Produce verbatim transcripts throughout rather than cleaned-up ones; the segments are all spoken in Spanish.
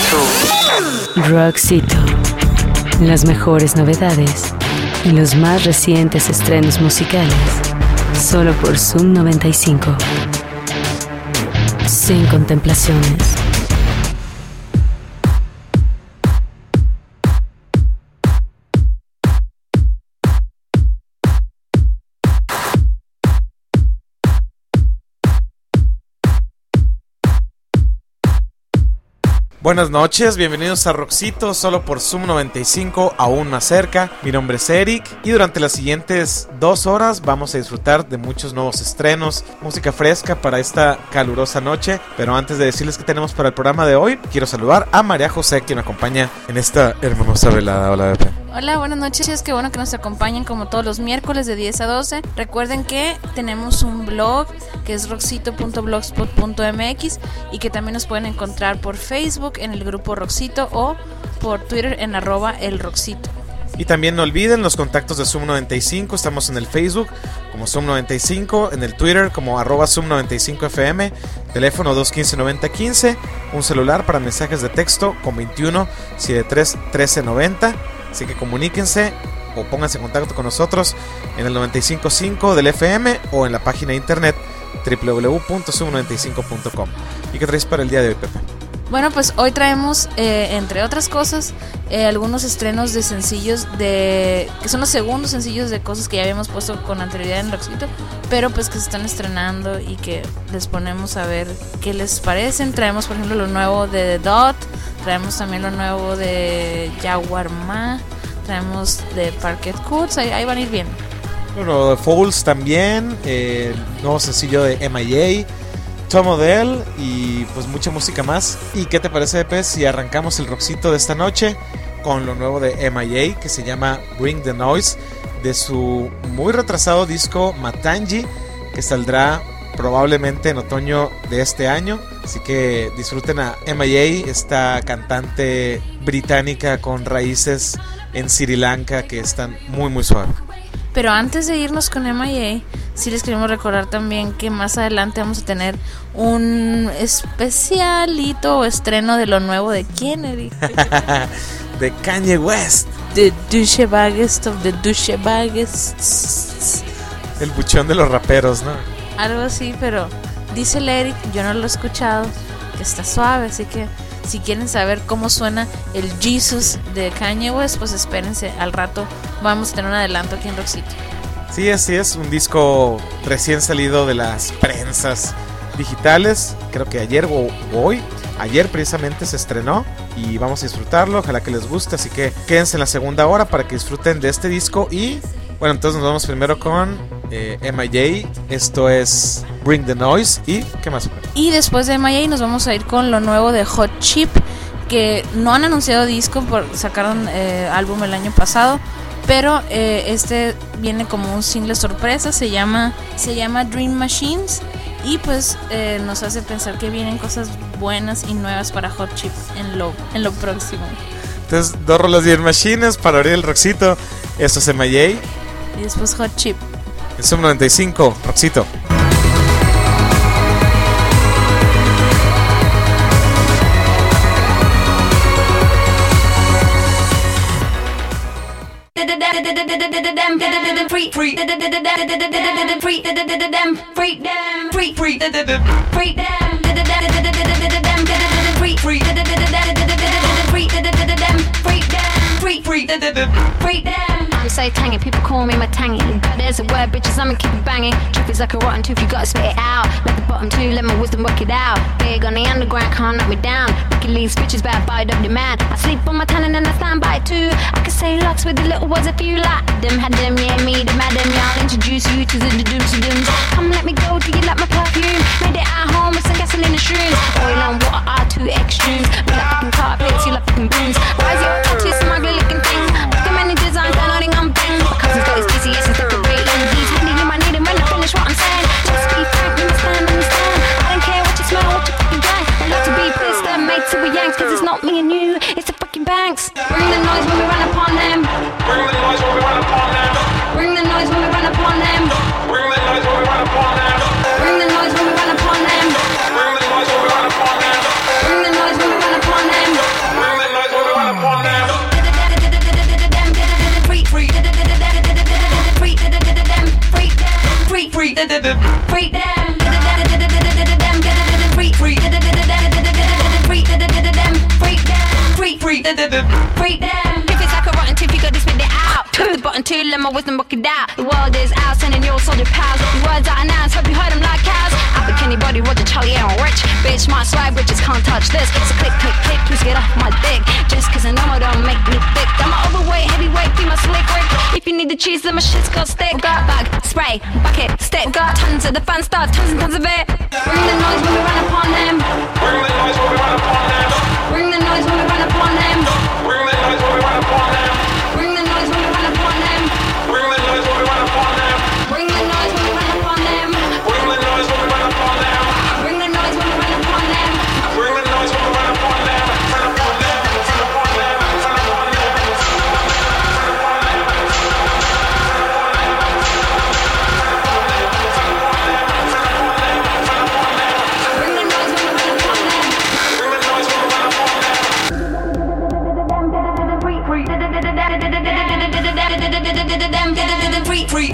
Roxito. Las mejores novedades y los más recientes estrenos musicales. Solo por Zoom noventa y cinco. Sin contemplaciones. Buenas noches, bienvenidos a Roxito, solo por Zoom noventa y cinco, aún más cerca. Mi nombre es Eric y durante las siguientes dos horas vamos a disfrutar de muchos nuevos estrenos, música fresca para esta calurosa noche. Pero antes de decirles qué tenemos para el programa de hoy, quiero saludar a María José, quien me acompaña en esta hermosa velada. Hola, Bebé. Hola, buenas noches, qué bueno que nos acompañen como todos los miércoles de diez a doce. Recuerden que tenemos un blog que es roxito punto blogspot punto m x y que también nos pueden encontrar por Facebook en el grupo Roxito o por Twitter en arroba el Roxito. Y también no olviden los contactos de Zoom noventa y cinco, estamos en el Facebook como Zoom noventa y cinco, en el Twitter como arroba Zoom noventa y cinco F M, teléfono dos uno cinco, nueve cero uno cinco, un celular para mensajes de texto con veintiuno, setenta y tres, trece noventa. Así que comuníquense o pónganse en contacto con nosotros en el noventa y cinco punto cinco del F M o en la página de internet doble u doble u doble u punto zoom noventa y cinco punto com. ¿Y qué traes para el día de hoy, Pepe? Bueno, pues hoy traemos, eh, entre otras cosas, eh, algunos estrenos de sencillos de que son los segundos sencillos de cosas que ya habíamos puesto con anterioridad en Roxito, pero pues que se están estrenando y que les ponemos a ver qué les parecen. Traemos, por ejemplo, lo nuevo de The Dot, traemos también lo nuevo de Jaguar Ma, traemos de Parquet Courts, ahí, ahí van a ir viendo. Bueno, de Fouls también, eh, el nuevo sencillo de M I A, Tom Odell y pues mucha música más. ¿Y qué te parece, Pepe, si arrancamos el Roxito de esta noche con lo nuevo de M I A que se llama Bring the Noise, de su muy retrasado disco Matangi, que saldrá probablemente en otoño de este año? Así que disfruten a M I A, esta cantante británica con raíces en Sri Lanka que están muy muy suaves. Pero antes de irnos con M I A, sí les queremos recordar también que más adelante vamos a tener un especialito o estreno de lo nuevo de Kennedy. De Kanye West. The douchebaggest of the douchebaggest. El buchón de los raperos, ¿no? Algo así, pero dice el Eric, yo no lo he escuchado, que está suave, así que si quieren saber cómo suena el Jesus de Kanye West, pues espérense, al rato vamos a tener un adelanto aquí en Roxito. Sí, así es, un disco recién salido de las prensas digitales, creo que ayer o hoy, ayer precisamente se estrenó y vamos a disfrutarlo, ojalá que les guste, así que quédense en la segunda hora para que disfruten de este disco. Y bueno, entonces nos vamos primero con eh, M I A, esto es Bring the Noise. ¿Y qué más? Y después de M I A nos vamos a ir con lo nuevo de Hot Chip, que no han anunciado disco, por, sacaron eh, álbum el año pasado, pero eh, este viene como un single sorpresa, se llama, se llama Dream Machines, y pues eh, nos hace pensar que vienen cosas buenas y nuevas para Hot Chip en lo, en lo próximo. Entonces, dos rolas Dream Machines para abrir el Roxito, esto es M I A. Y después Hot Chip. El Zoom noventa y cinco, Roxito. I'm so tangy, people call me my tangy. There's a word, bitches, I'ma keep it banging. Truth is like a rotten tooth, you gotta spit it out. Let the bottom two, let my wisdom work it out. Big on the underground, can't knock me down. Wicked leaves, bitches, bad bite up the man. I sleep on my talent and I stand by it too. I can say lots with the little words if you like them. Had them, yeah, me, them, had them, yeah. I'll introduce you to the dooms and dooms. Come let me go, do you like my perfume? Made it at home with some gasoline and shrooms. Oil and water are two extremes. We like fucking carpets, you like fucking booms. Why is your tattoo some ugly looking things? Look at many designs, they're nodding on bang. My cousin's got his G C S, he's decorating. He's handy, you might need him when I finish what I'm saying. Just be frank, you must stand, understand. I don't care what you smell, what you fucking drink. They love to be pissed and made to be yanks. Cause it's not me and you, it's the fucking banks. Bring the noise when we run upon them. Bring the noise when we run upon them. Bring the noise when we run upon them. Bring the noise when we run upon them. Bring the noise when we run upon them. Bring the noise when we run upon them. Bring the noise when we run upon them. Freak them. If it's like a rotten tooth, you gotta spit it out. Tap the button too, let my wisdom work it out. The world is out, sending your soldier pals. Words out of nouns, hope you heard them like cows. Out with anybody, Roger, Charlie, and rich. Bitch, my swag, bitches can't touch this. So click, click, click, please get off my dick. Just cause I know I don't make me thick. I'm an overweight, heavyweight, be my slick Rick. If you need the cheese, then my shit's got stick. Got bag, spray, bucket, stick. Got tons of the fun stuff, tons and tons of it. Bring the noise when we run upon them. Bring the noise when we run upon them. Bring the noise when we run upon them. Bring the noise when we run upon them. Bring the noise when we run upon them. Bring the noise when we run upon them. Bring the noise when we run upon them. Bring the noise when we run upon them. Bring the noise when we run upon them. Bring the noise when we run upon them. Run upon them. Run upon them. Run upon them. Bring the noise when we run upon them. Bring the noise when we run upon them. Free, free, free,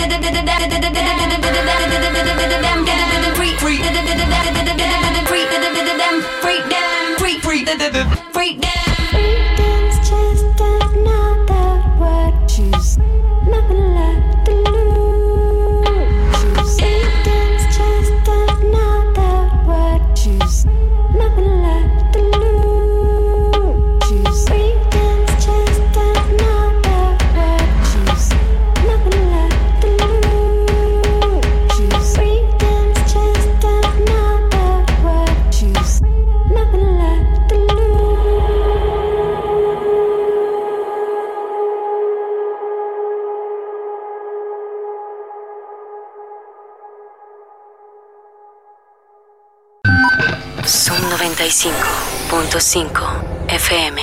freedom's just another word. Choose nothing left to lose. Freedom's just another word. Choose nothing left to lose. Choose freedom's just another word. Choose nothing left to lose. Choose freedom's just another word. Choose nothing left to lose. Zoom noventa y cinco punto cinco F M.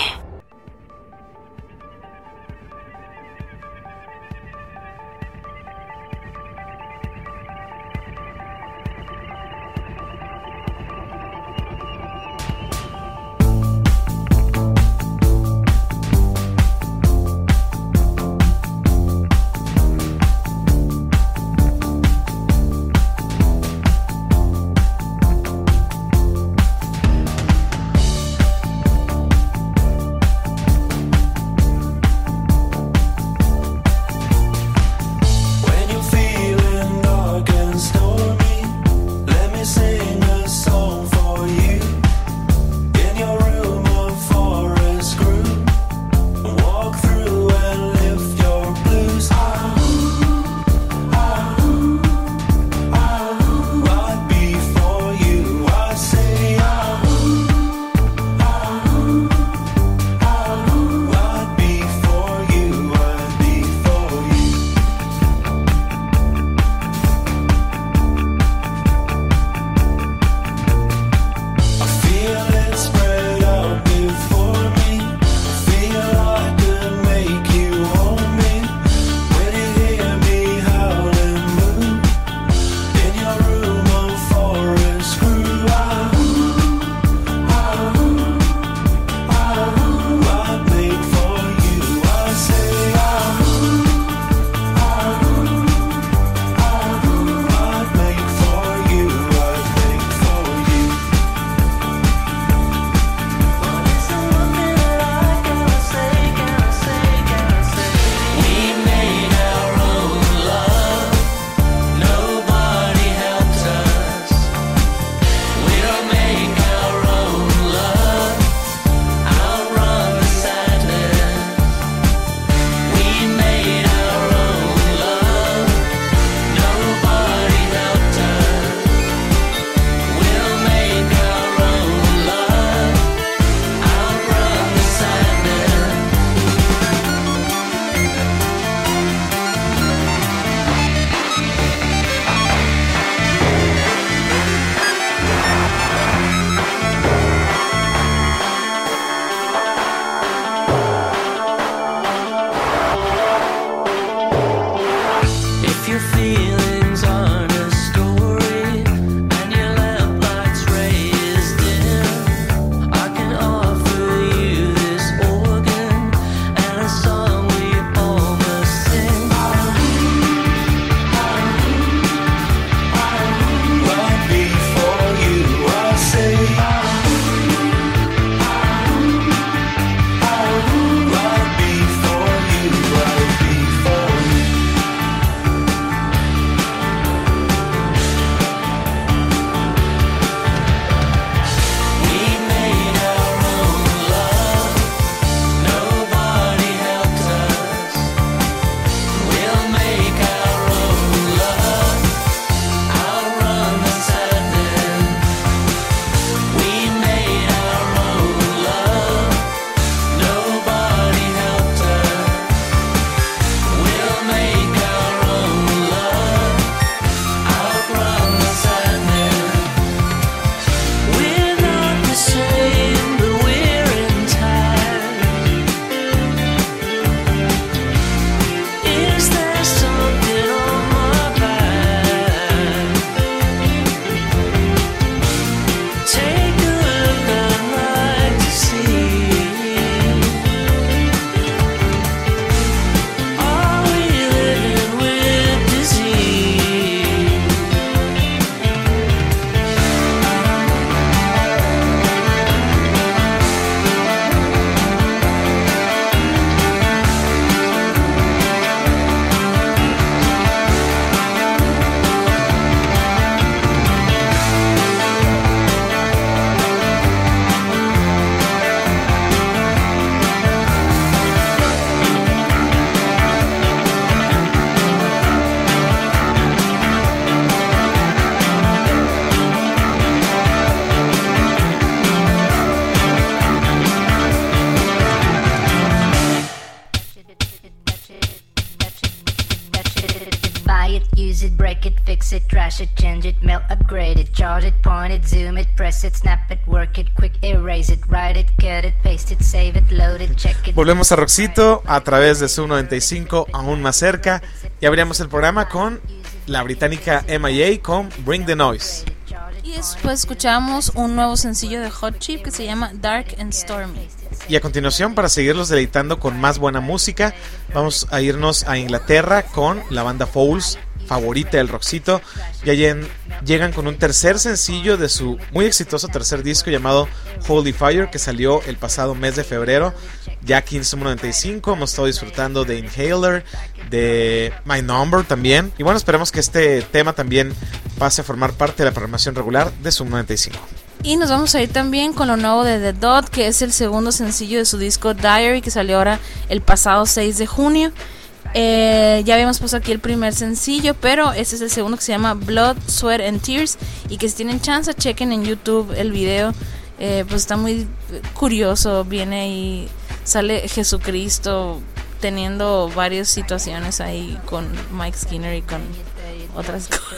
use it, break it, fix it, trash it, change it, melt, upgrade it, charge it, point it, zoom it, press it, snap it, work it, quick erase it, write it, cut it, paste it, save it, load it, check it. Volvemos a Roxito a través de Sub noventa y cinco, aún más cerca, y abrimos el programa con la británica M I A con Bring the Noise. Y después escuchamos un nuevo sencillo de Hot Chip que se llama Dark and Stormy. Y a continuación, para seguirlos deleitando con más buena música, vamos a irnos a Inglaterra con la banda Fouls, favorita del Roxito. Ya llegan con un tercer sencillo de su muy exitoso tercer disco llamado Holy Fire, que salió el pasado mes de febrero. Ya aquí en Sub noventa y cinco hemos estado disfrutando de Inhaler, de My Number también. Y bueno, esperemos que este tema también pase a formar parte de la programación regular de Sub noventa y cinco. Y nos vamos a ir también con lo nuevo de The Dot, que es el segundo sencillo de su disco Diary, que salió ahora el pasado seis de junio. Eh, ya habíamos puesto aquí el primer sencillo, pero este es el segundo, que se llama Blood, Sweat and Tears. Y que si tienen chance, chequen en YouTube el video. Eh, pues está muy curioso. Viene y sale Jesucristo teniendo varias situaciones ahí con Mike Skinner y con otras cosas.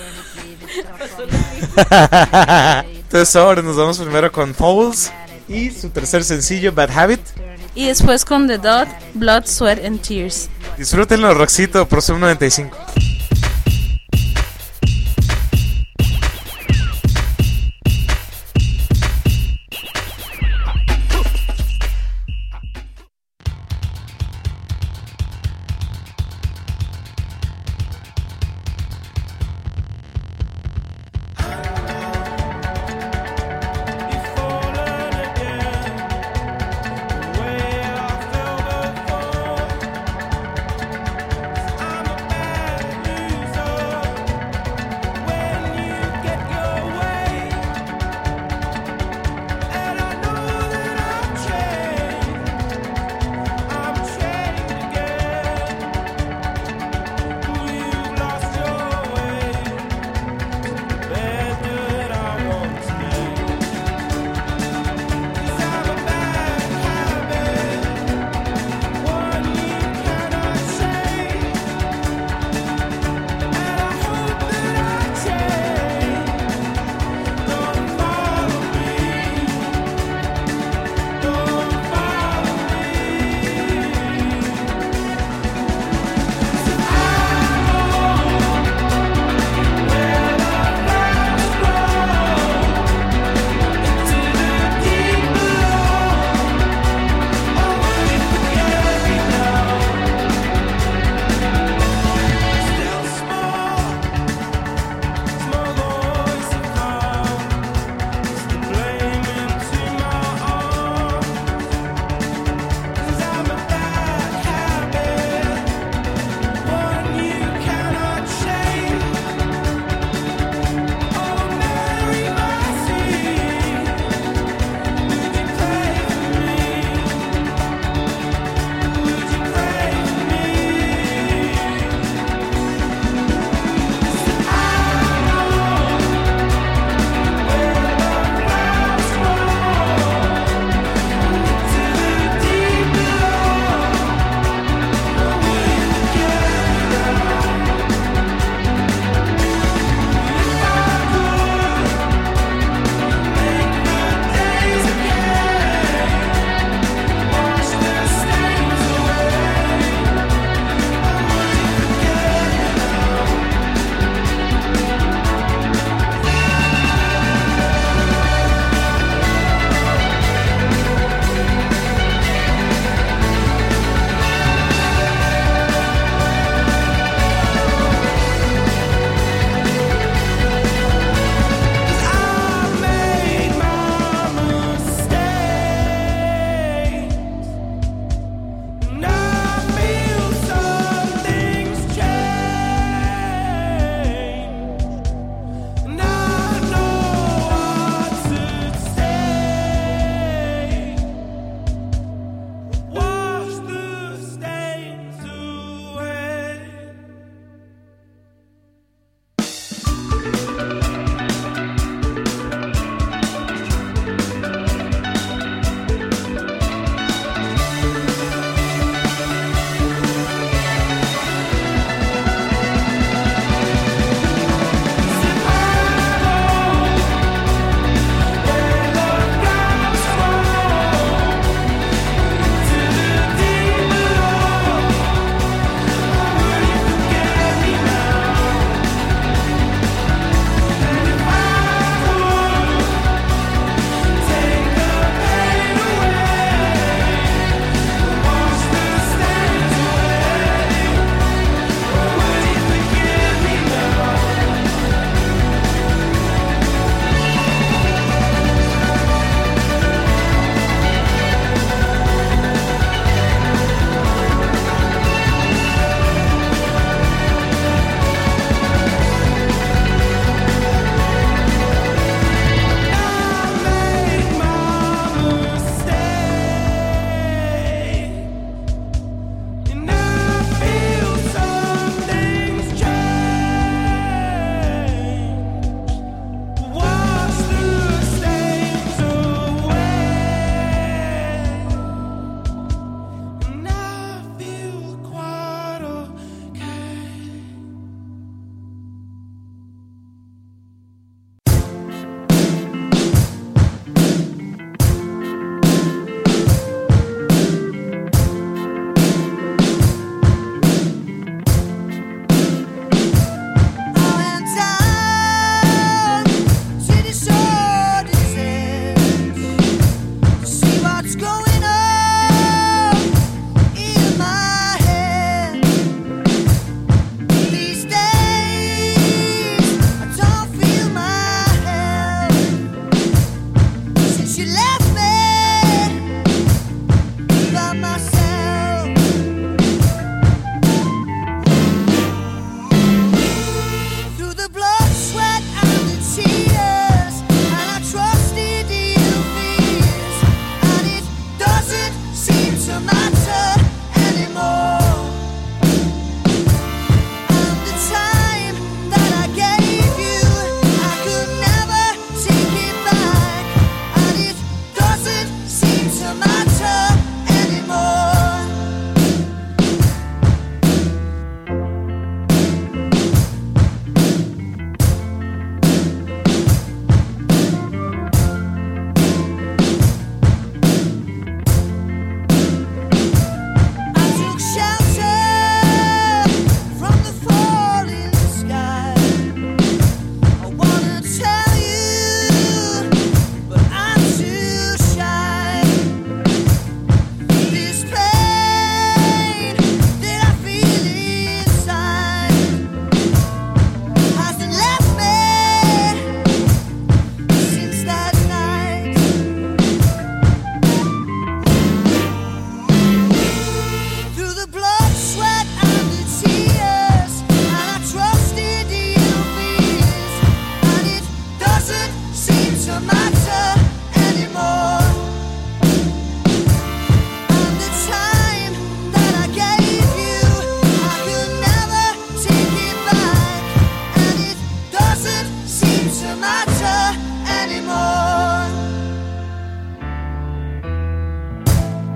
Entonces ahora nos vamos primero con Fouls y su tercer sencillo Bad Habit. Y después con The Dot, Blood, Sweat and Tears. Disfrútenlo, Roxito, por Sub noventa y cinco. I'm a bad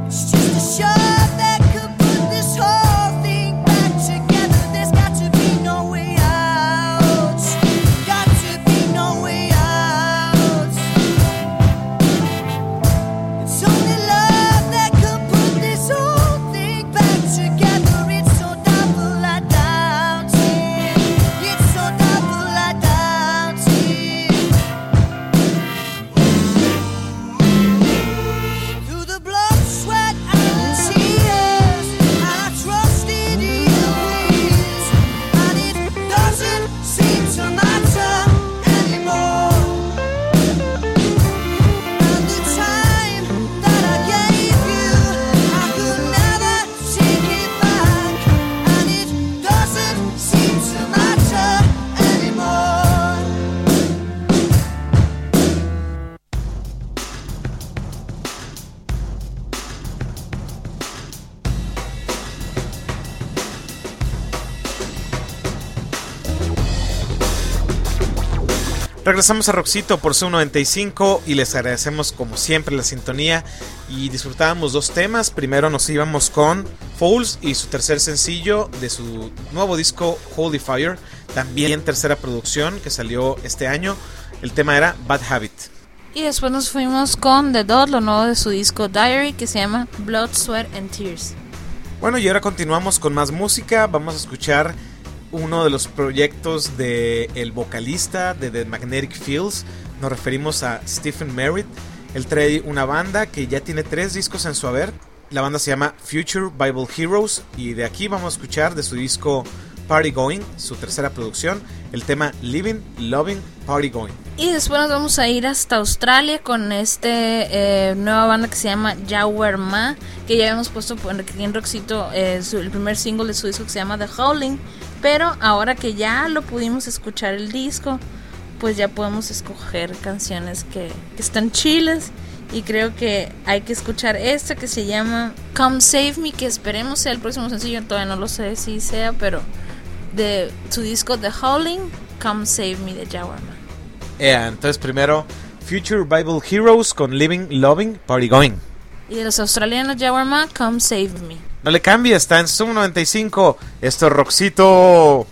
Regresamos a Roxito por Zoom noventa y cinco y les agradecemos como siempre la sintonía y disfrutábamos dos temas. Primero nos íbamos con Fouls y su tercer sencillo de su nuevo disco Holy Fire, también tercera producción que salió este año. El tema era Bad Habit. Y después nos fuimos con The Dot, lo nuevo de su disco Diary, que se llama Blood, Sweat and Tears. Bueno, y ahora continuamos con más música. Vamos a escuchar uno de los proyectos del de vocalista de The Magnetic Fields. Nos referimos a Stephen Merritt. Él trae una banda que ya tiene tres discos en su haber. La banda se llama Future Bible Heroes y de aquí vamos a escuchar de su disco Party Going, su tercera producción, el tema Living, Loving, Party Going. Y después nos vamos a ir hasta Australia con este eh, nueva banda que se llama Jaguar Ma, que ya habíamos puesto aquí en Roxito eh, su, el primer single de su disco que se llama The Howling. Pero ahora que ya lo pudimos escuchar el disco, pues ya podemos escoger canciones que, que están chiles. Y creo que hay que escuchar esta que se llama Come Save Me, que esperemos sea el próximo sencillo. Todavía no lo sé si sea, pero de su disco The Howling, Come Save Me de Jaguar Ma. Yeah, entonces primero Future Bible Heroes con Living, Loving, Party Going. Y de los australianos Jaguar Ma, Come Save Me. No le cambie, está en Zoom noventa y cinco. Esto es Roxito.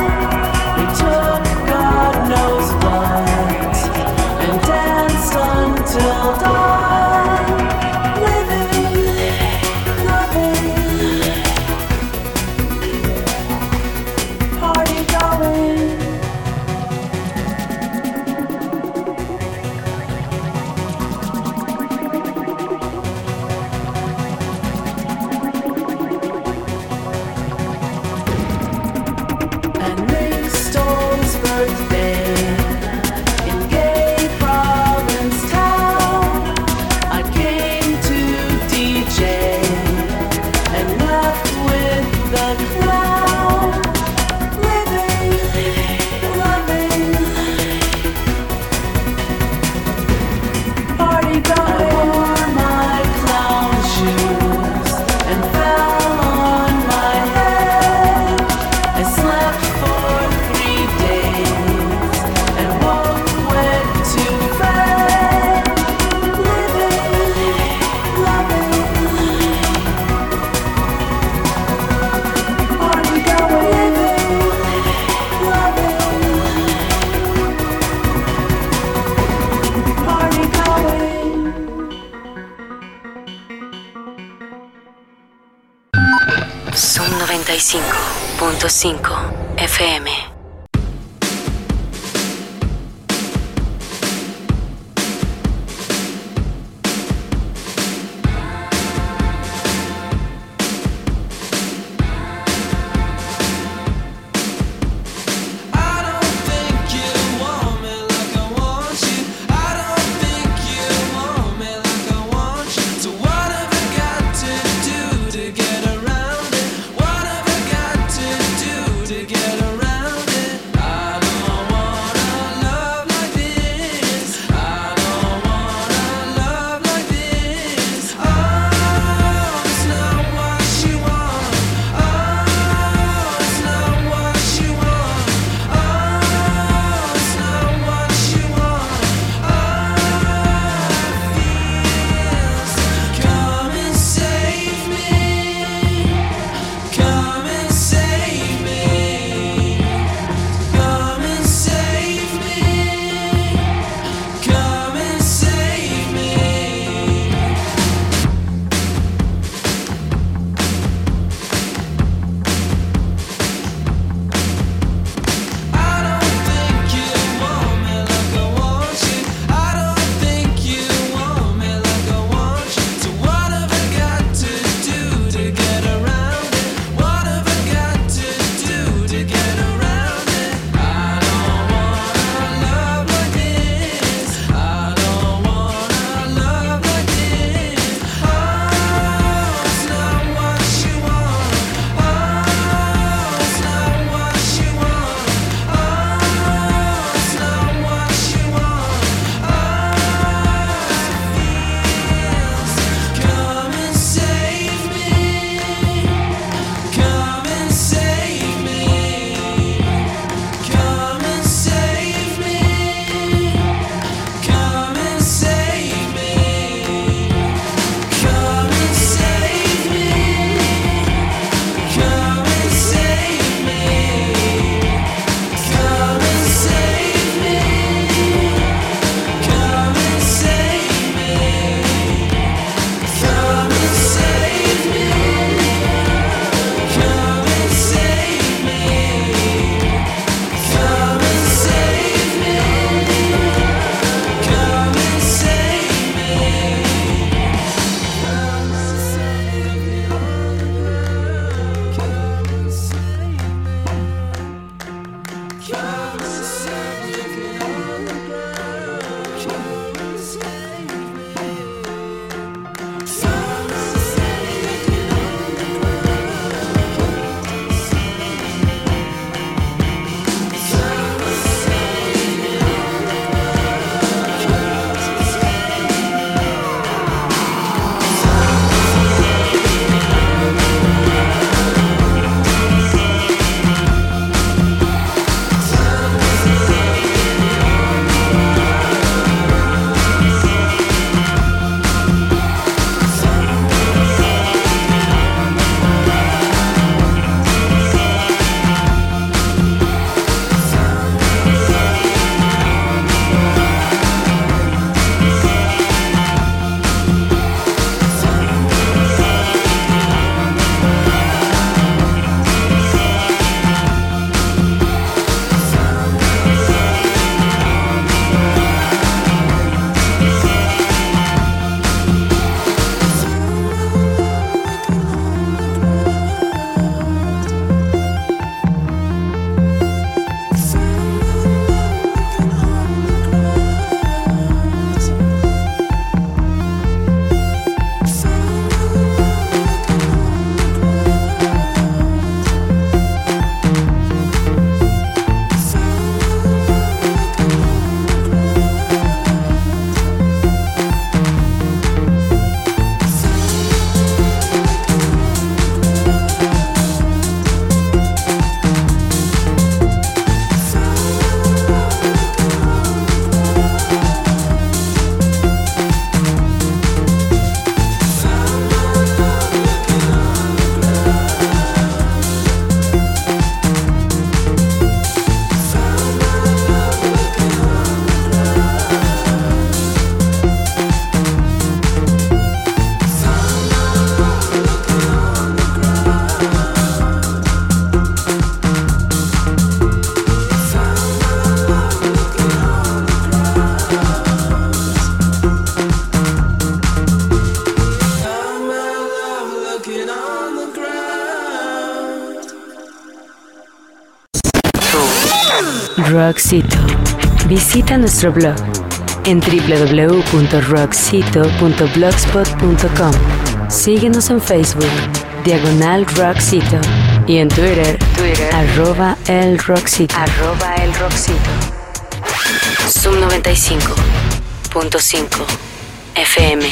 Sun noventa y cinco punto cinco F M. Get around Rockcito. Visita nuestro blog en doble u doble u doble u punto rockcito punto blogspot punto com. Síguenos en Facebook, Diagonal Rockcito, y en Twitter, Twitter arroba el Rockcito. Arroba el Rockcito. Zoom noventa y cinco punto cinco F M.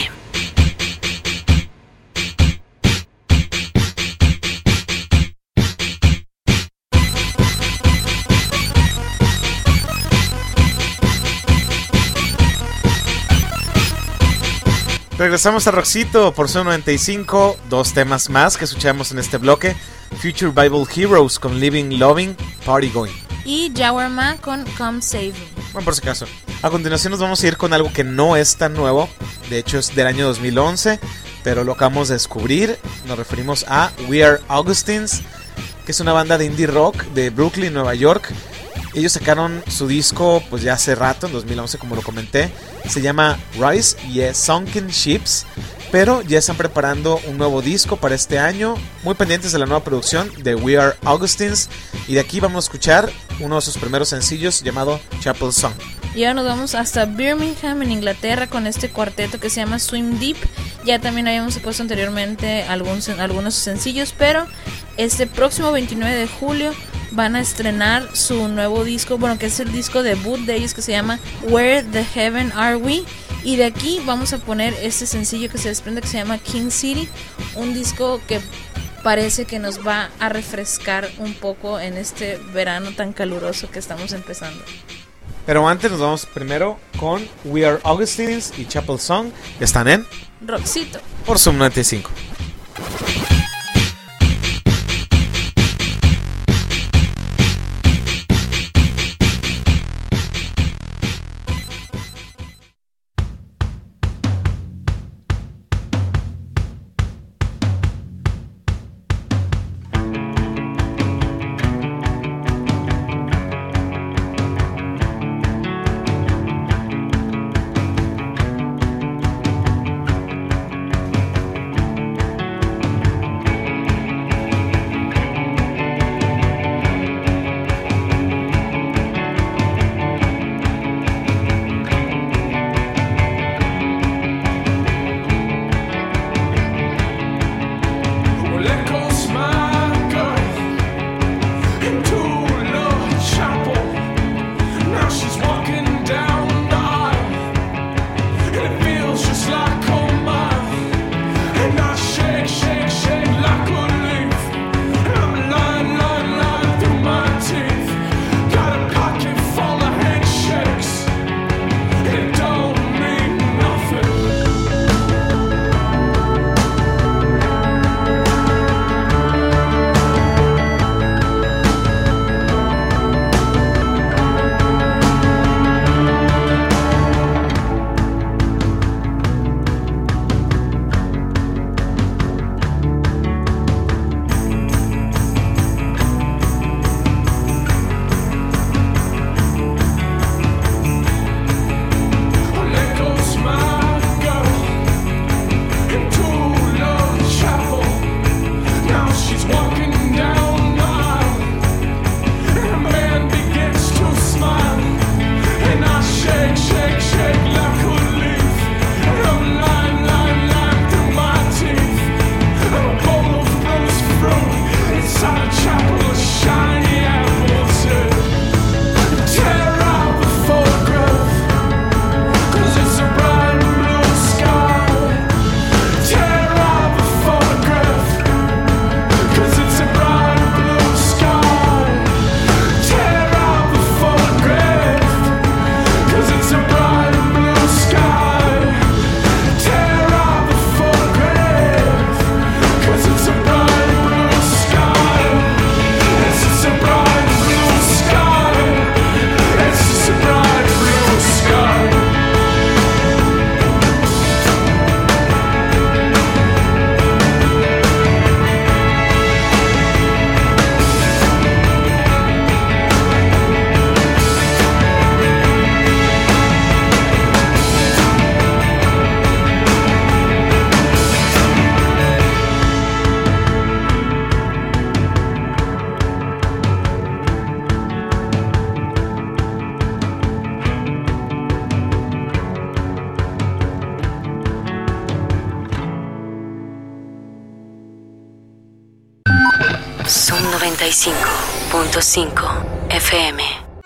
Regresamos a Rockcito por Zoom noventa y cinco. Dos temas más que escuchamos en este bloque: Future Bible Heroes con Living Loving, Party Going, y Jawarma con Come Save Me. Bueno, por si acaso. A continuación nos vamos a ir con algo que no es tan nuevo. De hecho es del año dos mil once, pero lo acabamos de descubrir. Nos referimos a We Are Augustines, que es una banda de indie rock de Brooklyn, Nueva York. Ellos sacaron su disco pues ya hace rato, en dos mil once, como lo comenté. Se llama Rise y es Sunken Ships, pero ya están preparando un nuevo disco para este año. Muy pendientes de la nueva producción de We Are Augustines. Y de aquí vamos a escuchar uno de sus primeros sencillos llamado Chapel Song. Y ahora nos vamos hasta Birmingham, en Inglaterra, con este cuarteto que se llama Swim Deep. Ya también habíamos puesto anteriormente algunos, algunos sencillos, pero este próximo veintinueve de julio van a estrenar su nuevo disco, bueno, que es el disco debut de ellos, que se llama Where the Heaven Are We. Y de aquí vamos a poner este sencillo que se desprende, que se llama King City, un disco que parece que nos va a refrescar un poco en este verano tan caluroso que estamos empezando. Pero antes nos vamos primero con We Are Augustines y Chapel Song. Están en Rockcito por Zoom noventa y cinco. noventa y cinco punto cinco F M.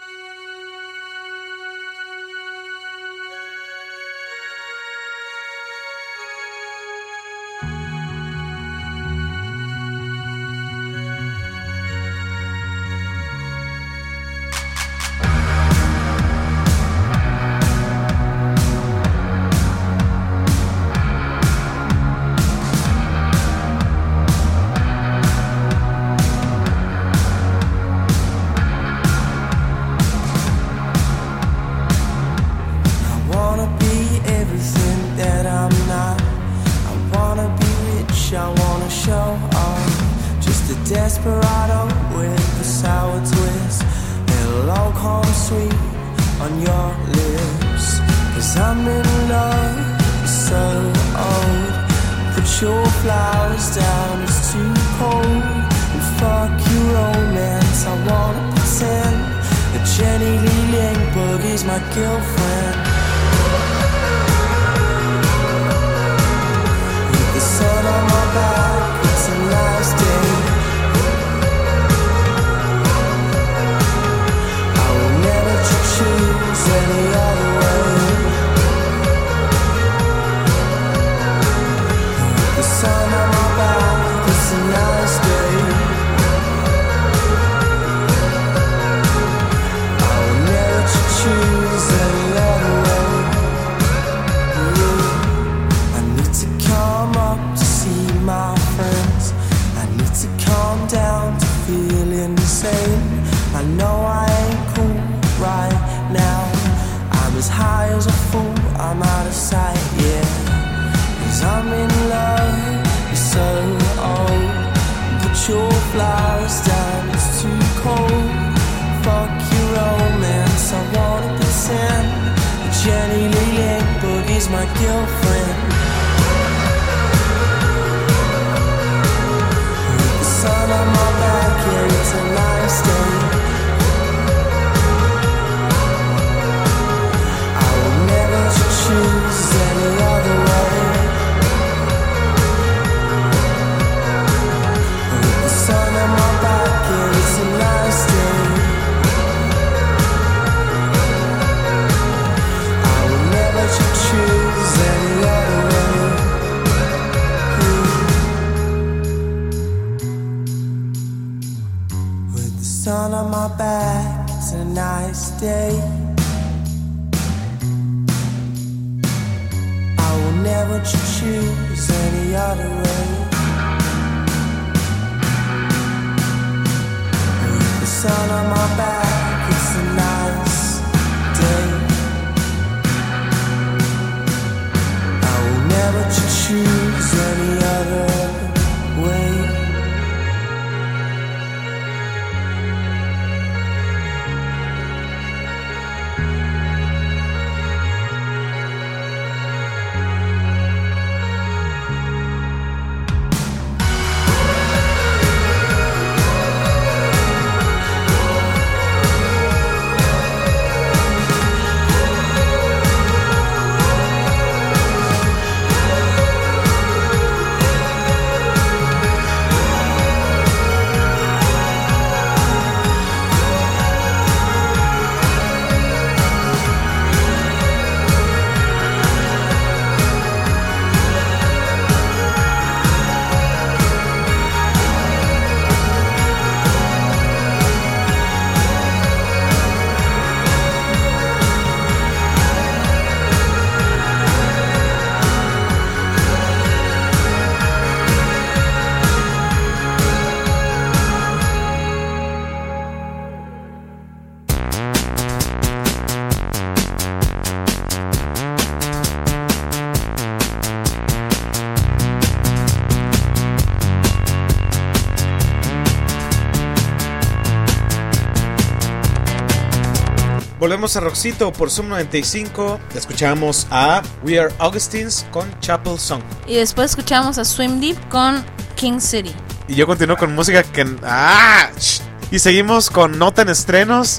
Volvemos a Roxito por Zoom noventa y cinco. Escuchamos a We Are Augustines con Chapel Song. Y después escuchamos a Swim Deep con King City. Y yo continúo con música que... ¡Ah! Y seguimos con nota en estrenos.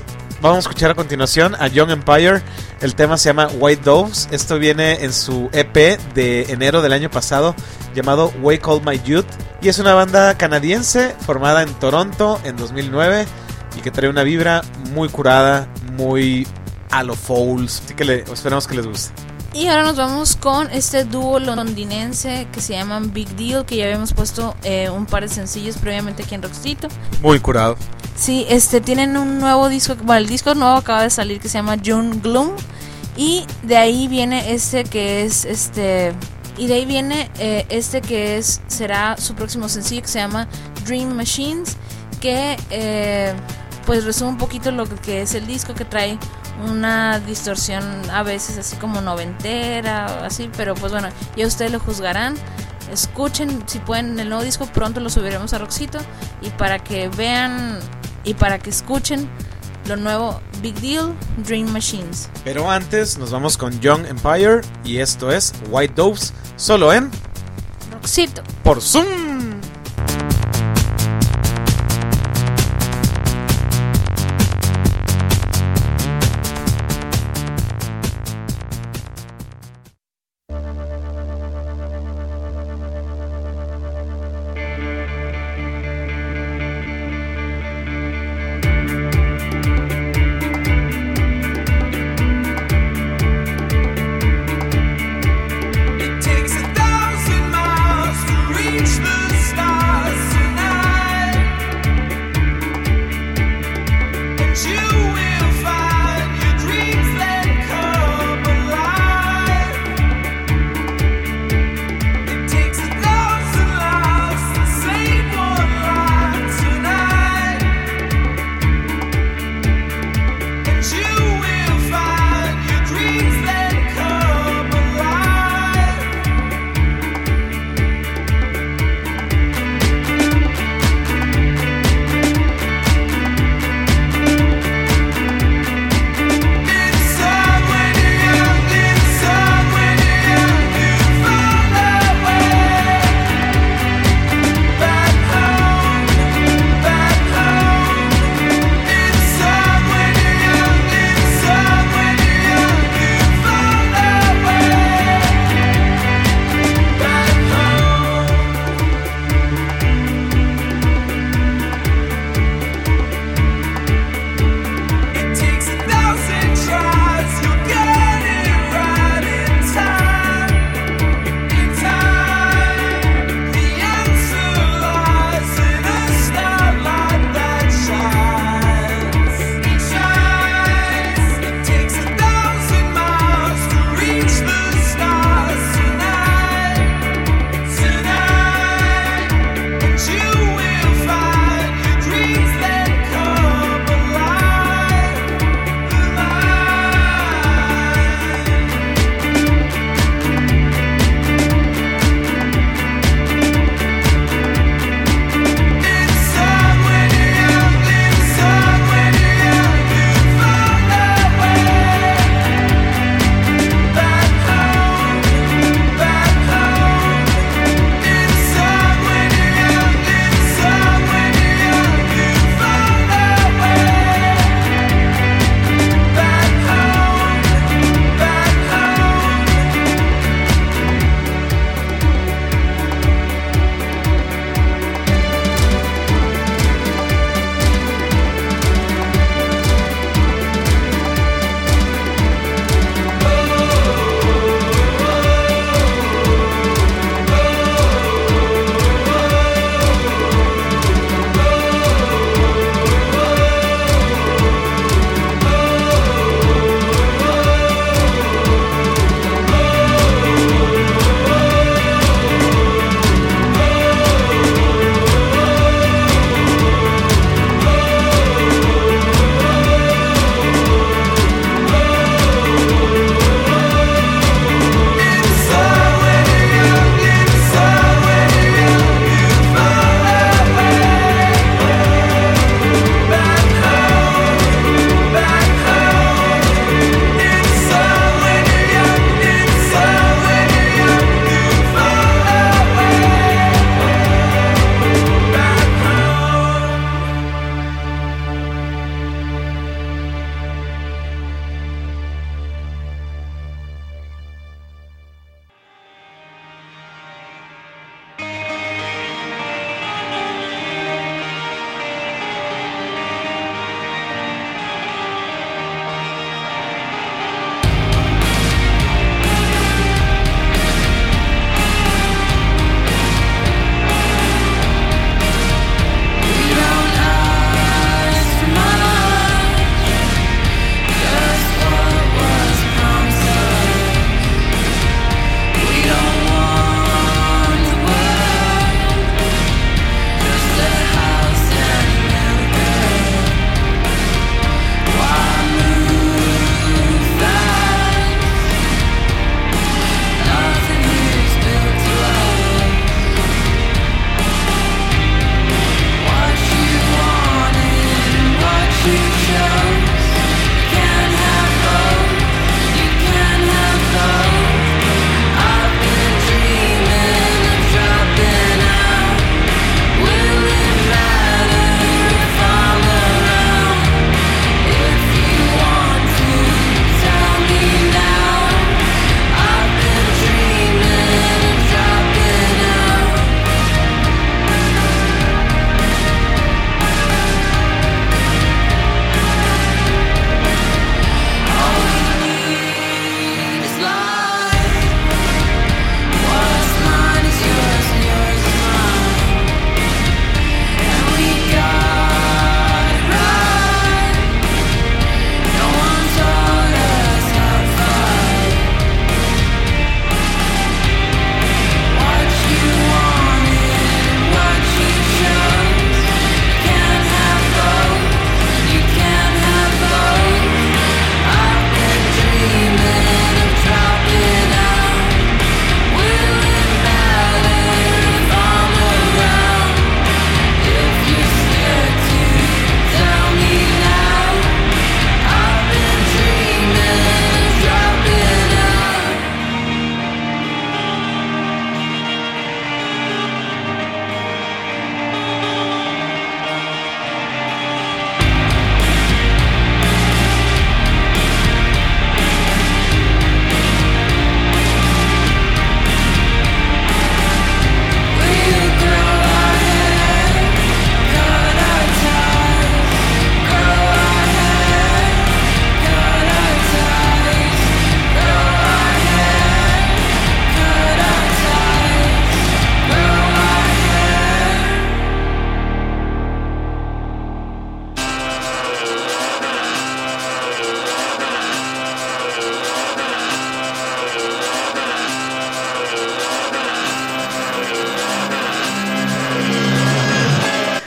vamos a escuchar a continuación a Young Empire. El tema se llama White Doves. Esto viene en su E P de enero del año pasado llamado Wake All My Youth. Y es una banda canadiense formada en Toronto en dos mil nueve y que trae una vibra muy curada, muy a lo Fouls. Así que le, esperemos que les guste. Y ahora nos vamos con este dúo londinense que se llaman Big Deal, que ya habíamos puesto eh, un par de sencillos previamente aquí en Rockcito. Muy curado. Sí, este tienen un nuevo disco, bueno, el disco nuevo acaba de salir que se llama June Gloom. Y de ahí viene este que es este. Y de ahí viene eh, este que es será su próximo sencillo, que se llama Dream Machines, que eh, pues resume un poquito lo que es el disco, que trae una distorsión a veces así como noventera, así, pero pues bueno, ya ustedes lo juzgarán. Escuchen, si pueden, el nuevo disco, pronto lo subiremos a Rockcito, y para que vean y para que escuchen lo nuevo Big Deal, Dream Machines. Pero antes nos vamos con Young Empire y esto es White Doves, solo en Rockcito por Zoom. Takes a thousand miles to reach the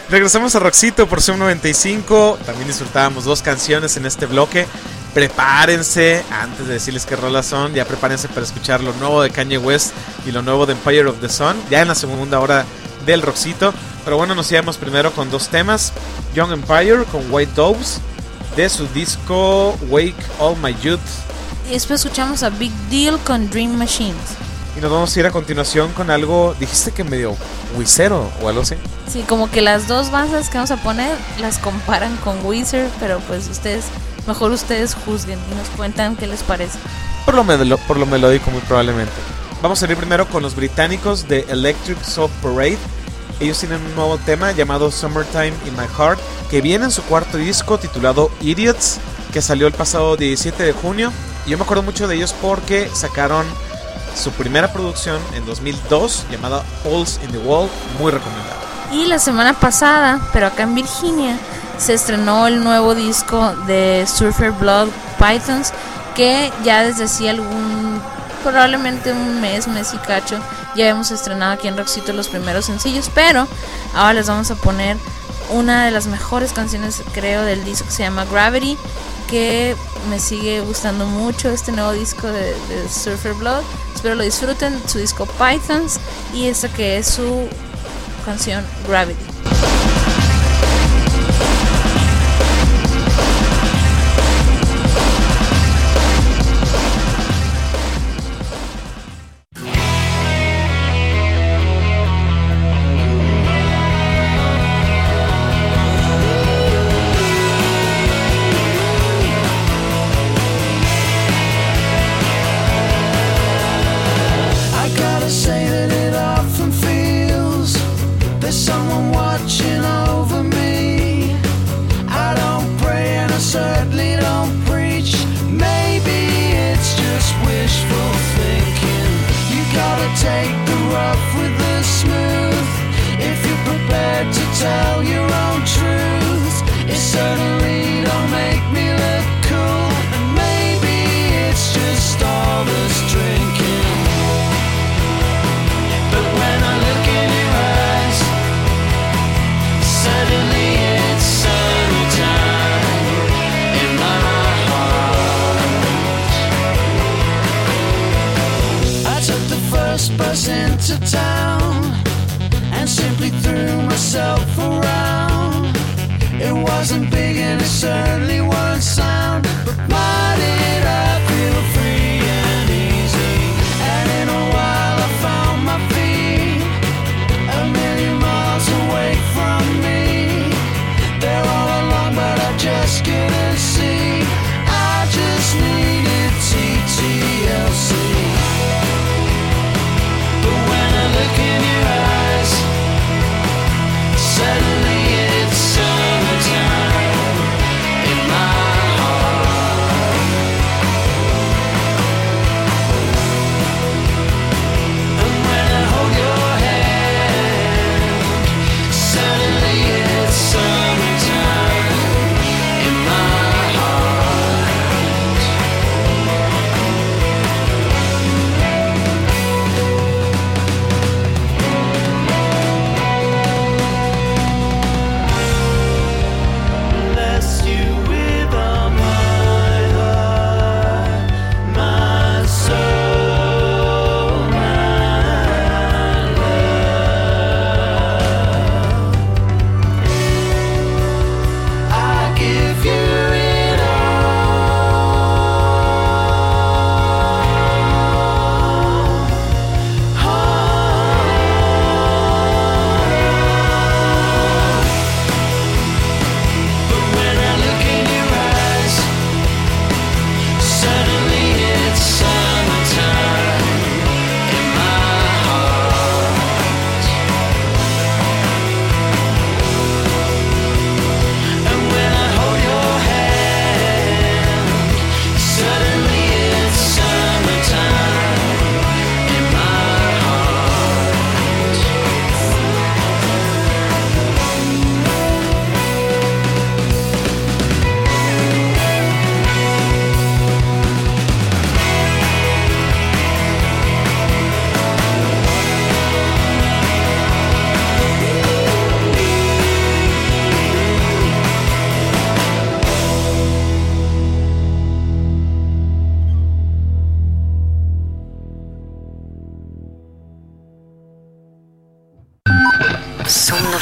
Regresamos a Roxito por Zoom noventa y cinco. También disfrutábamos dos canciones en este bloque. Prepárense, antes de decirles qué rolas son, ya prepárense para escuchar lo nuevo de Kanye West y lo nuevo de Empire of the Sun, ya en la segunda hora del Roxito. Pero bueno, nos íbamos primero con dos temas. Young Empire con White Doves, de su disco Wake All My Youth. Y después escuchamos a Big Deal con Dream Machines. Y nos vamos a ir a continuación con algo, dijiste que medio Wizero o algo así. Sí, como que las dos bandas que vamos a poner las comparan con Weezer, pero pues ustedes, mejor ustedes juzguen y nos cuentan qué les parece. Por lo, melo- por lo melódico muy probablemente. Vamos a ir primero con los británicos de Electric Soul Parade. Ellos tienen un nuevo tema llamado Summertime in My Heart, que viene en su cuarto disco titulado Idiots, que salió el pasado diecisiete de junio. Y yo me acuerdo mucho de ellos porque sacaron su primera producción en dos mil dos llamada Holes in the Wall, muy recomendada. Y la semana pasada, pero acá en Virginia, se estrenó el nuevo disco de Surfer Blood Pythons, que ya desde hacía algún, probablemente un mes, mes y cacho, ya hemos estrenado aquí en Roxito los primeros sencillos, pero ahora les vamos a poner una de las mejores canciones, creo, del disco, que se llama Gravity, que me sigue gustando mucho este nuevo disco de, de Surfer Blood. Espero lo disfruten, su disco Pythons, y esta que es su canción Gravity.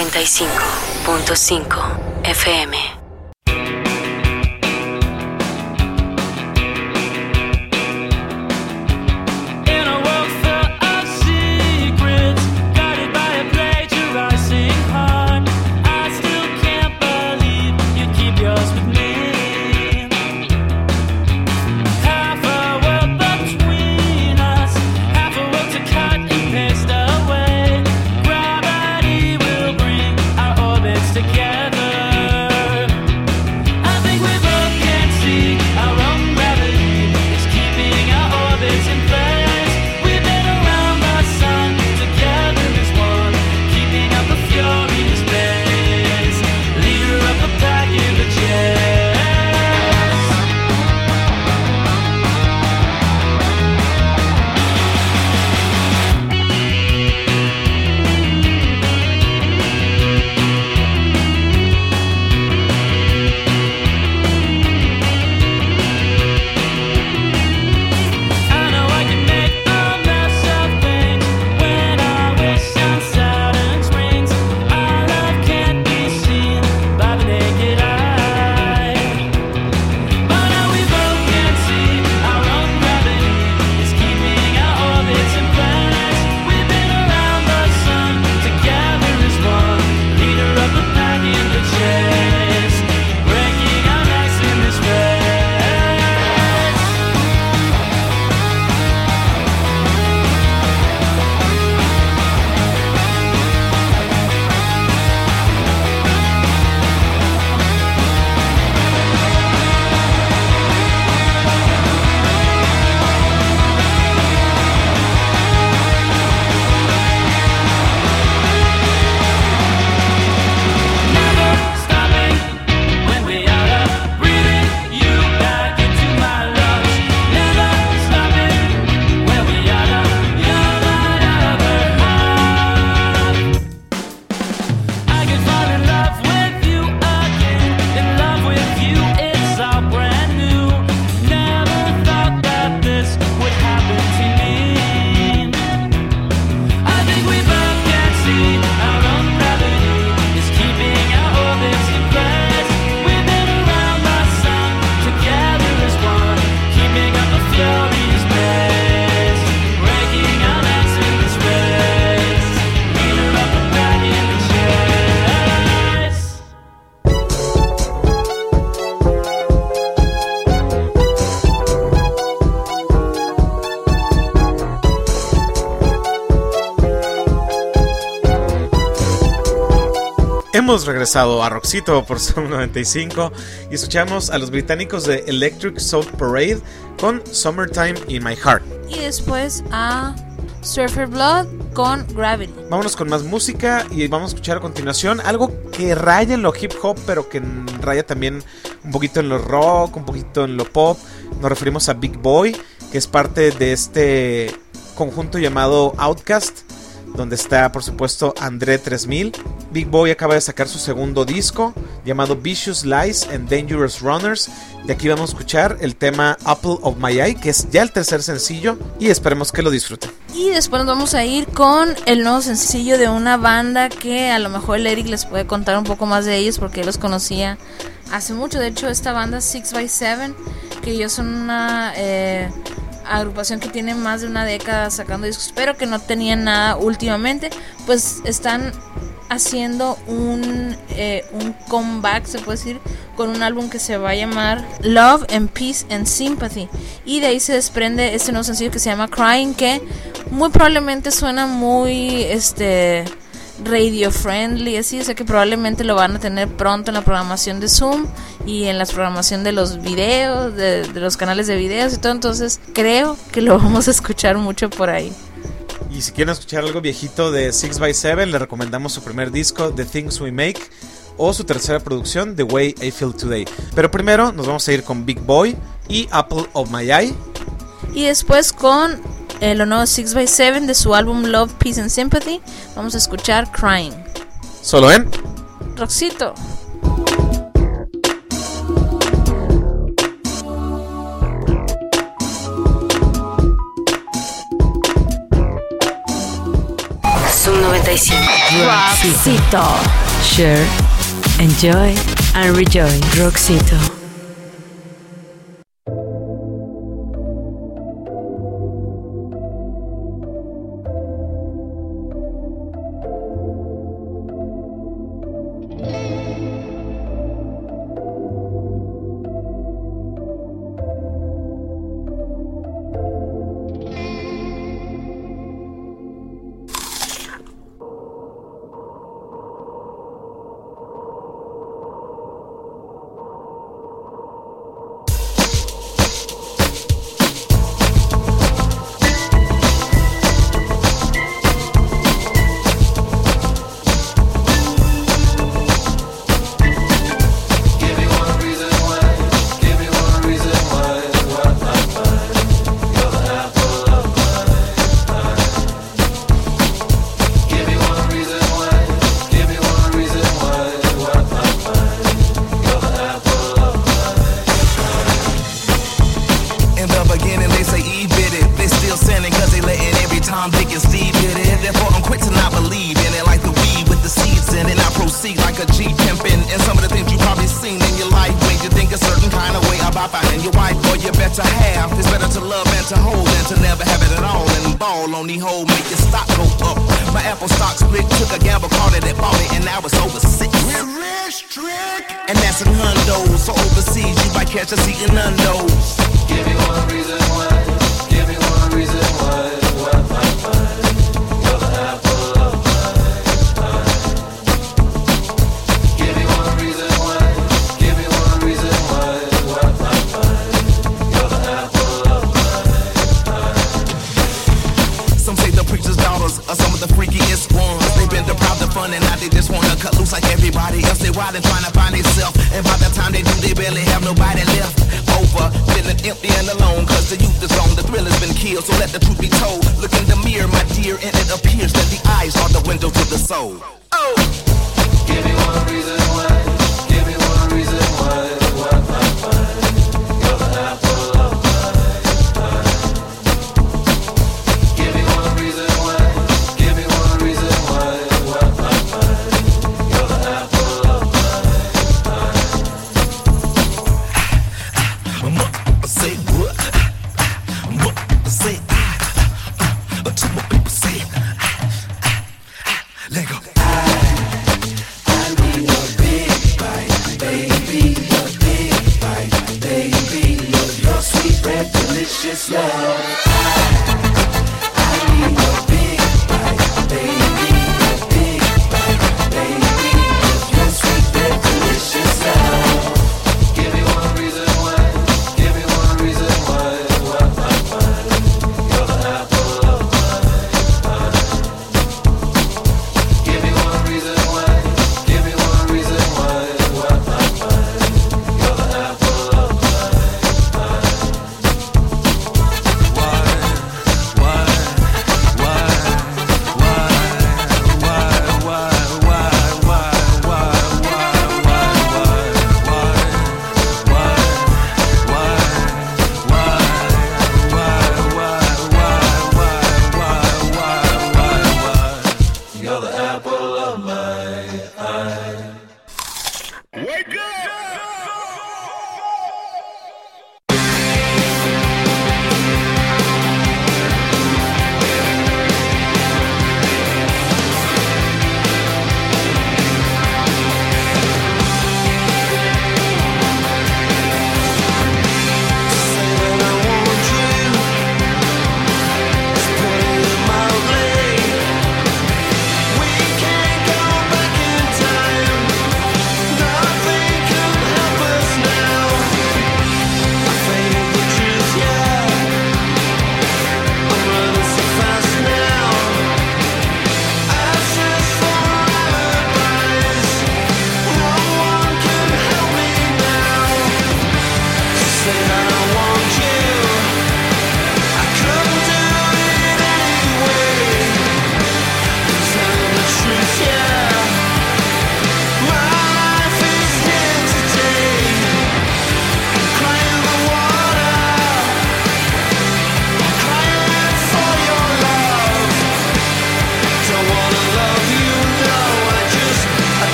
noventa y cinco punto cinco F M. Hemos regresado a Roxito por Zoom noventa y cinco y escuchamos a los británicos de Electric Soul Parade con Summertime in My Heart. Y después a Surfer Blood con Gravity. Vámonos con más música y vamos a escuchar a continuación algo que raya en lo hip hop, pero que raya también un poquito en lo rock, un poquito en lo pop. Nos referimos a Big Boi, que es parte de este conjunto llamado Outkast, donde está por supuesto André tres mil. Big Boi acaba de sacar su segundo disco llamado Vicious Lies and Dangerous Runners. De aquí vamos a escuchar el tema Apple of My Eye, que es ya el tercer sencillo, y esperemos que lo disfruten. Y después nos vamos a ir con el nuevo sencillo de una banda que a lo mejor el Eric les puede contar un poco más de ellos, porque él los conocía hace mucho. De hecho, esta banda six by seven, que ellos son una eh, agrupación que tiene más de una década sacando discos, pero que no tenían nada últimamente, pues están haciendo un, eh, un comeback, se puede decir, con un álbum que se va a llamar Love and Peace and Sympathy, y de ahí se desprende este nuevo sencillo que se llama Crying, que muy probablemente suena muy este radio friendly, así, o sea que probablemente lo van a tener pronto en la programación de Zoom y en la programación de los videos, de, de los canales de videos y todo, entonces creo que lo vamos a escuchar mucho por ahí. Y si quieren escuchar algo viejito de six by seven, les recomendamos su primer disco, The Things We Make, o su tercera producción, The Way I Feel Today. Pero primero nos vamos a ir con Big Boi y Apple of My Eye. Y después con eh, lo nuevo six by seven de su álbum Love, Peace and Sympathy, vamos a escuchar Crying. Solo en Roxito. Zoom noventa y cinco. Rockcito. Share, enjoy and rejoin. Rockcito.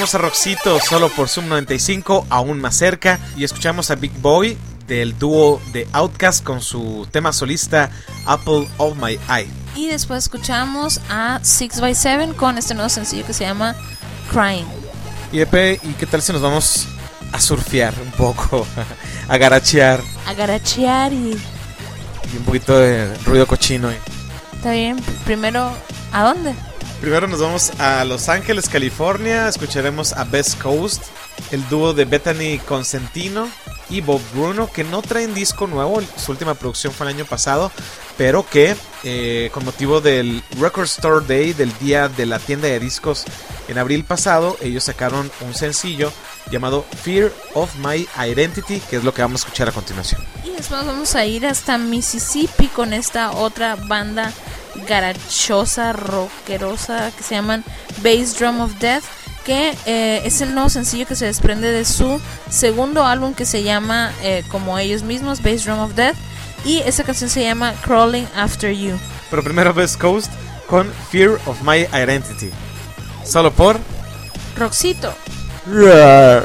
Regresamos a Roxito solo por Zoom noventa y cinco, aún más cerca, y escuchamos a Big Boy del dúo de Outkast con su tema solista Apple of My Eye. Y después escuchamos a six by seven con este nuevo sencillo que se llama Crying. Y Epe, ¿y qué tal si nos vamos a surfear un poco, a garachear A garachear y... y un poquito de ruido cochino? Está bien, primero, ¿a dónde? Primero nos vamos a Los Ángeles, California. Escucharemos a Best Coast, el dúo de Bethany Consentino y Bob Bruno, que no traen disco nuevo. Su última producción fue el año pasado, pero que eh, con motivo del Record Store Day, del día de la tienda de discos en abril pasado, ellos sacaron un sencillo llamado Fear of My Identity, que es lo que vamos a escuchar a continuación. Y después vamos a ir hasta Mississippi con esta otra banda garachosa, rockerosa, que se llaman Bass Drum of Death, que eh, es el nuevo sencillo que se desprende de su segundo álbum, que se llama eh, como ellos mismos, Bass Drum of Death, y esa canción se llama Crawling After You. Pero primero Best Coast con Fear of My Identity, solo por Roxito. Roar.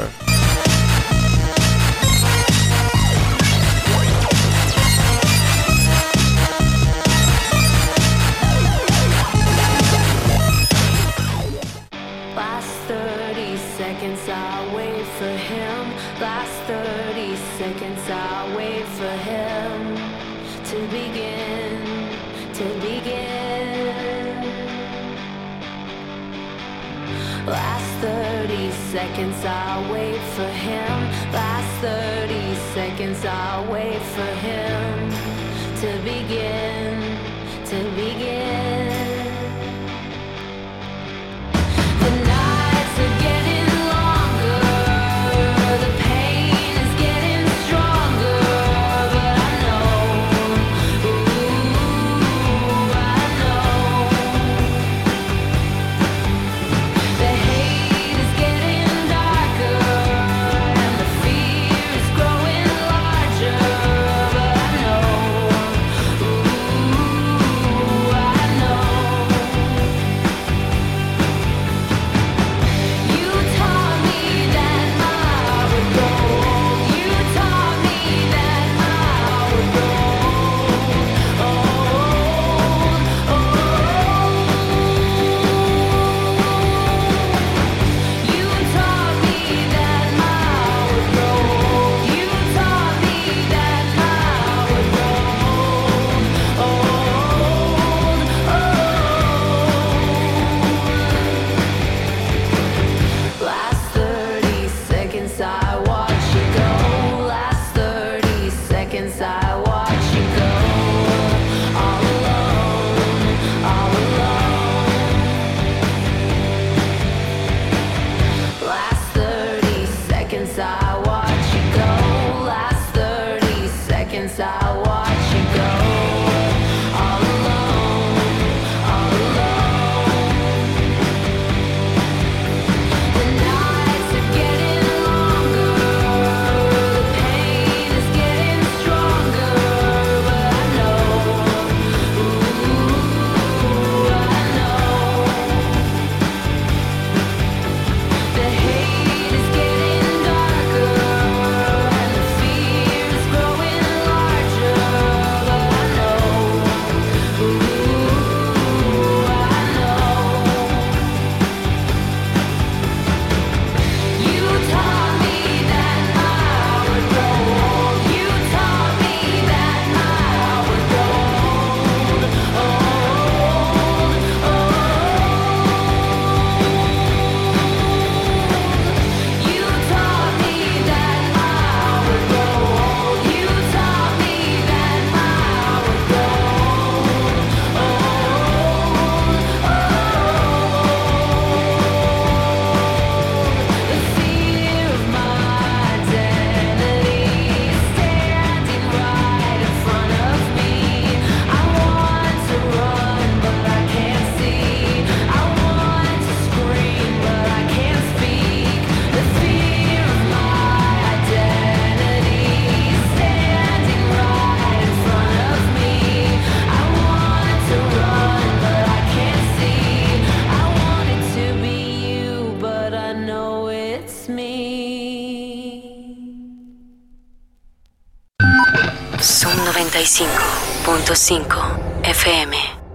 Last thirty seconds I'll wait for him. Last thirty seconds I'll wait for him to begin, to begin. Last thirty seconds I'll wait for him. Last thirty seconds I'll wait for him to begin, to begin. The nights are getting longer, the pain is getting stronger, but I know, ooh, I know. The hate is getting darker, and the fear is growing larger, but I know, ooh, I know. You taught me that I would go. You taught me that I would go. Oh, oh. You taught me that I would go. You taught me that I would go. Oh, oh. Last thirty seconds I watch you go. Last thirty seconds I watch you go. All alone, all alone. Last thirty seconds I watch you go. Last thirty seconds I watch you go. All alone, all alone. The nights are getting longer, the pain is getting stronger, but I know, ooh, I know. The hate is getting darker, and the fear is growing larger, Zoom noventa y cinco punto cinco F M.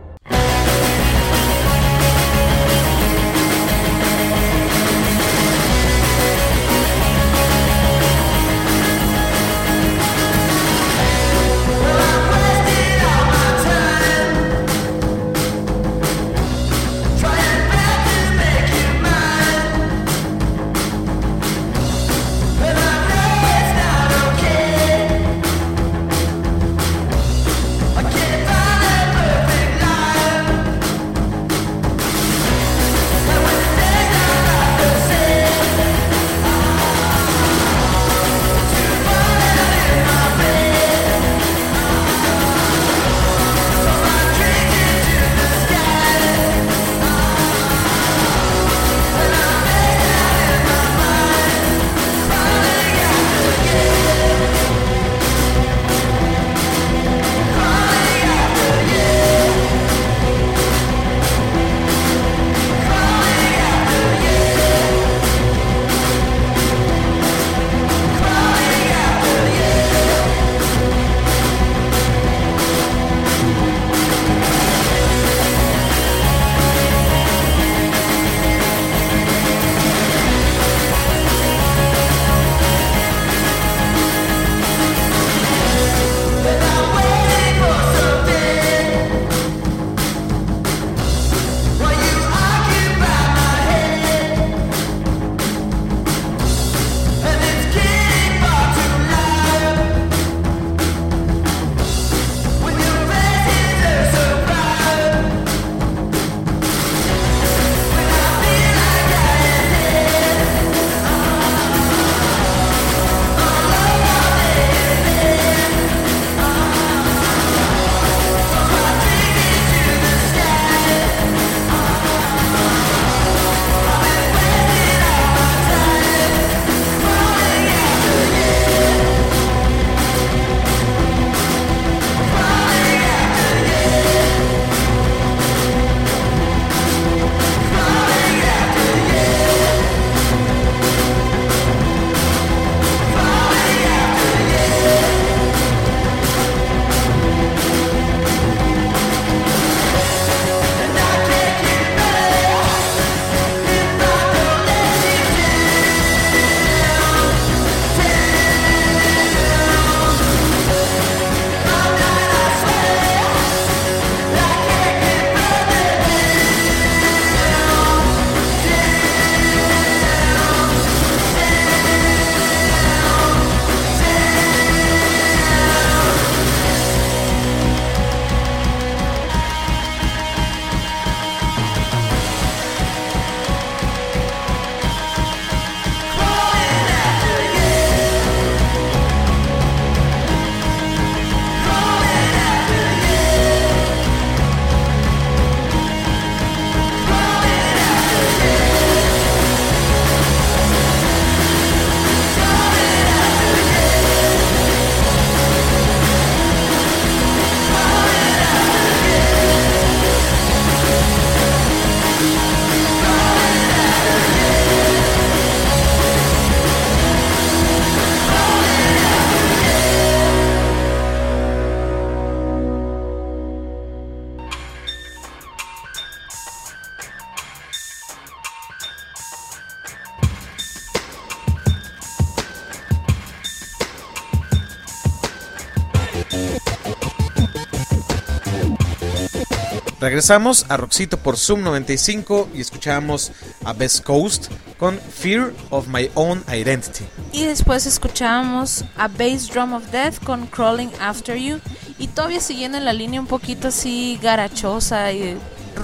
Regresamos a Roxito por Zoom noventa y cinco y escuchamos a Best Coast con Fear of My Own Identity. Y después escuchábamos a Bass Drum of Death con Crawling After You. Y todavía siguiendo en la línea un poquito así garachosa y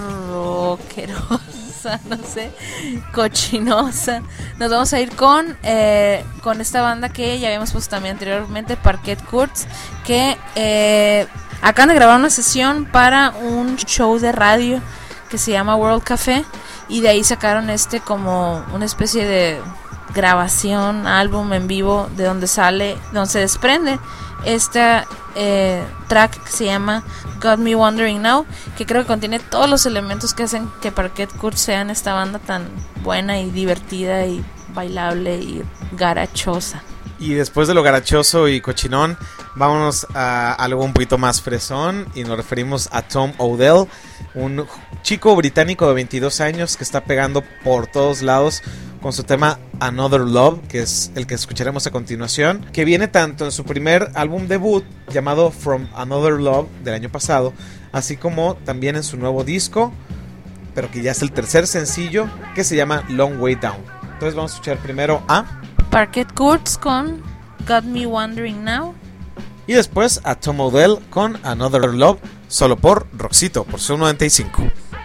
rockerosa, no sé, cochinosa. Nos vamos a ir con, eh, con esta banda que ya habíamos puesto también anteriormente, Parquet Courts, que eh, acaban de grabar una sesión para un show de radio que se llama World Café, y de ahí sacaron este como una especie de grabación, álbum en vivo, de donde sale, donde se desprende esta eh, track que se llama Got Me Wondering Now, que creo que contiene todos los elementos que hacen que Parquet Courts sean esta banda tan buena y divertida y bailable y garachosa. Y después de lo garachoso y cochinón, Vámonos a algo un poquito más fresón y nos referimos a Tom Odell, un chico británico de veintidós años que está pegando por todos lados con su tema Another Love, que es el que escucharemos a continuación, que viene tanto en su primer álbum debut llamado From Another Love del año pasado, así como también en su nuevo disco, pero que ya es el tercer sencillo, que se llama Long Way Down. Entonces vamos a escuchar primero a Parquet Courts con Got Me Wondering Now. Y después a Tom Odell con Another Love, solo por Roxito, por Zoom noventa y cinco.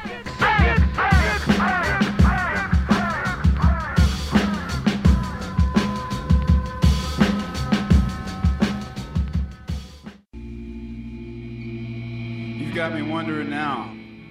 You've got me wondering now.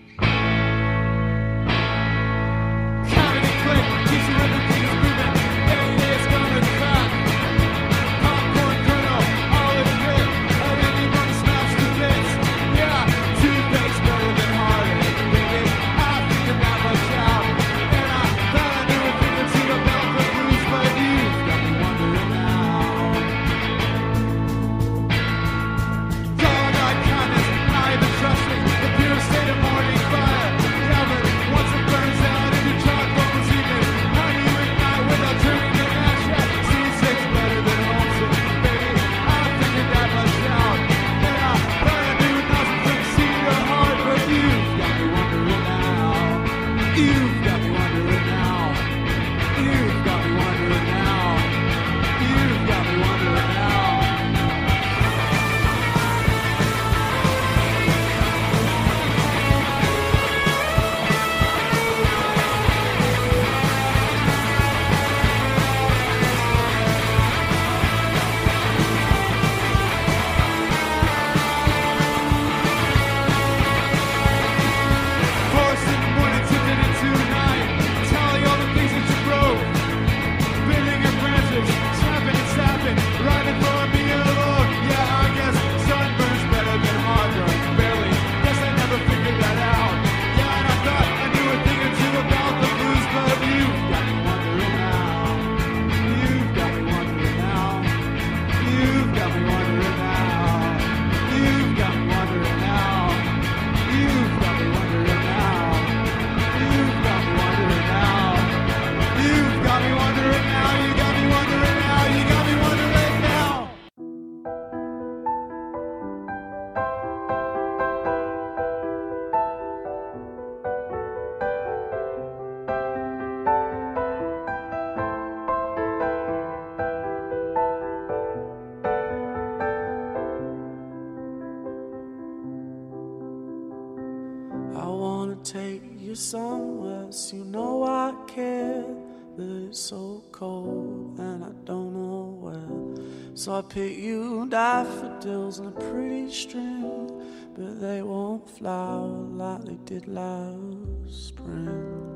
Somewhere, so you know I care, but it's so cold and I don't know where. So I pick you daffodils on a pretty string, but they won't flower like they did last spring.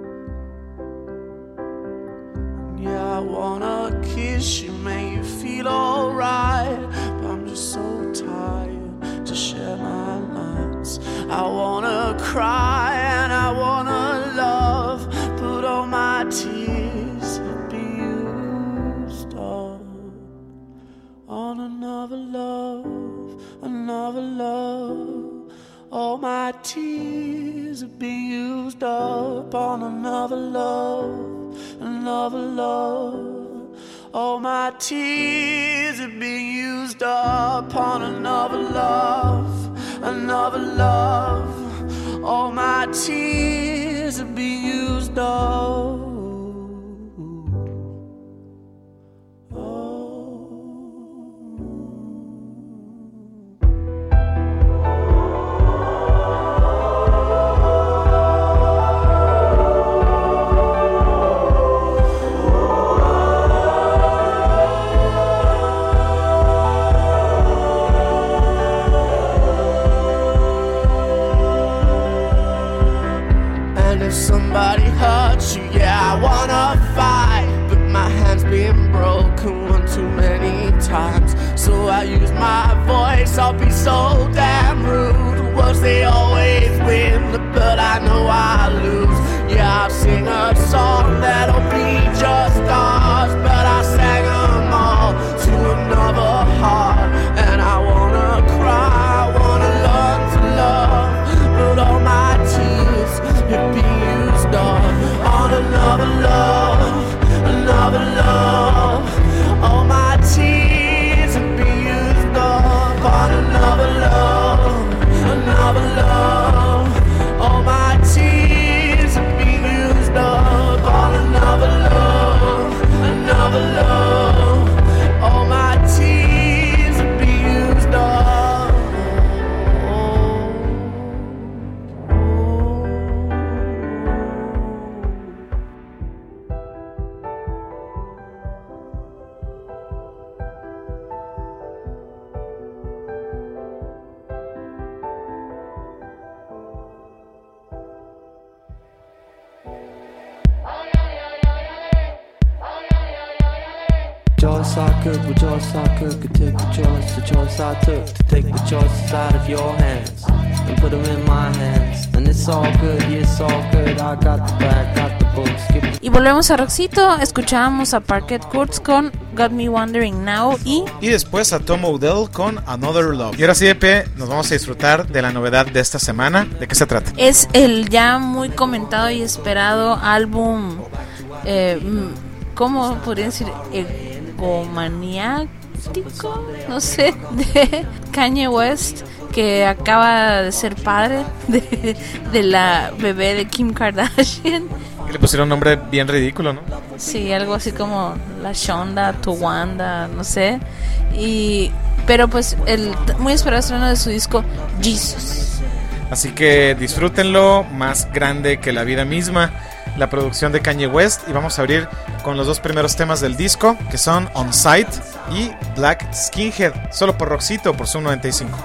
And yeah, I wanna kiss you, make you feel alright, but I'm just so tired to share my nights. I wanna cry and I wanna love, but all my tears have been used up on another love, another love. All my tears have been used up on another love, another love. All my tears have been used up on another love, another love. All my tears have been used up. Somebody hurts you, yeah, I wanna fight, but my hand's been broken one too many times. So I use my voice, I'll be so damn rude. Words they always win, but I know I lose. Yeah, I'll sing a song that'll be just ours, but I sang them all to another heart. And choice I could, the choice I could, could take the choice, the choice I took to take the choices out of your hands and put them in my hands. And it's all good, yeah, it's all good. I got the bag, got the books. Y volvemos a Roxito, escuchábamos a Parquet Courts con Got Me Wondering Now y... Y después a Tom Odell con Another Love. Y ahora sí, Epe, nos vamos a disfrutar de la novedad de esta semana. ¿De qué se trata? Es el ya muy comentado y esperado álbum, eh, ¿cómo podría decir? Egomaniático, no sé, de Kanye West, que acaba de ser padre de, de la bebé de Kim Kardashian. Y le pusieron un nombre bien ridículo, ¿no? Sí, algo así como La Shonda, Towanda, no sé. Y pero pues el muy esperado estreno de su disco Jesus. Así que disfrútenlo, más grande que la vida misma, la producción de Kanye West. Y vamos a abrir con los dos primeros temas del disco, que son On Sight y Black Skinhead, solo por Roxito, por Zoom noventa y cinco.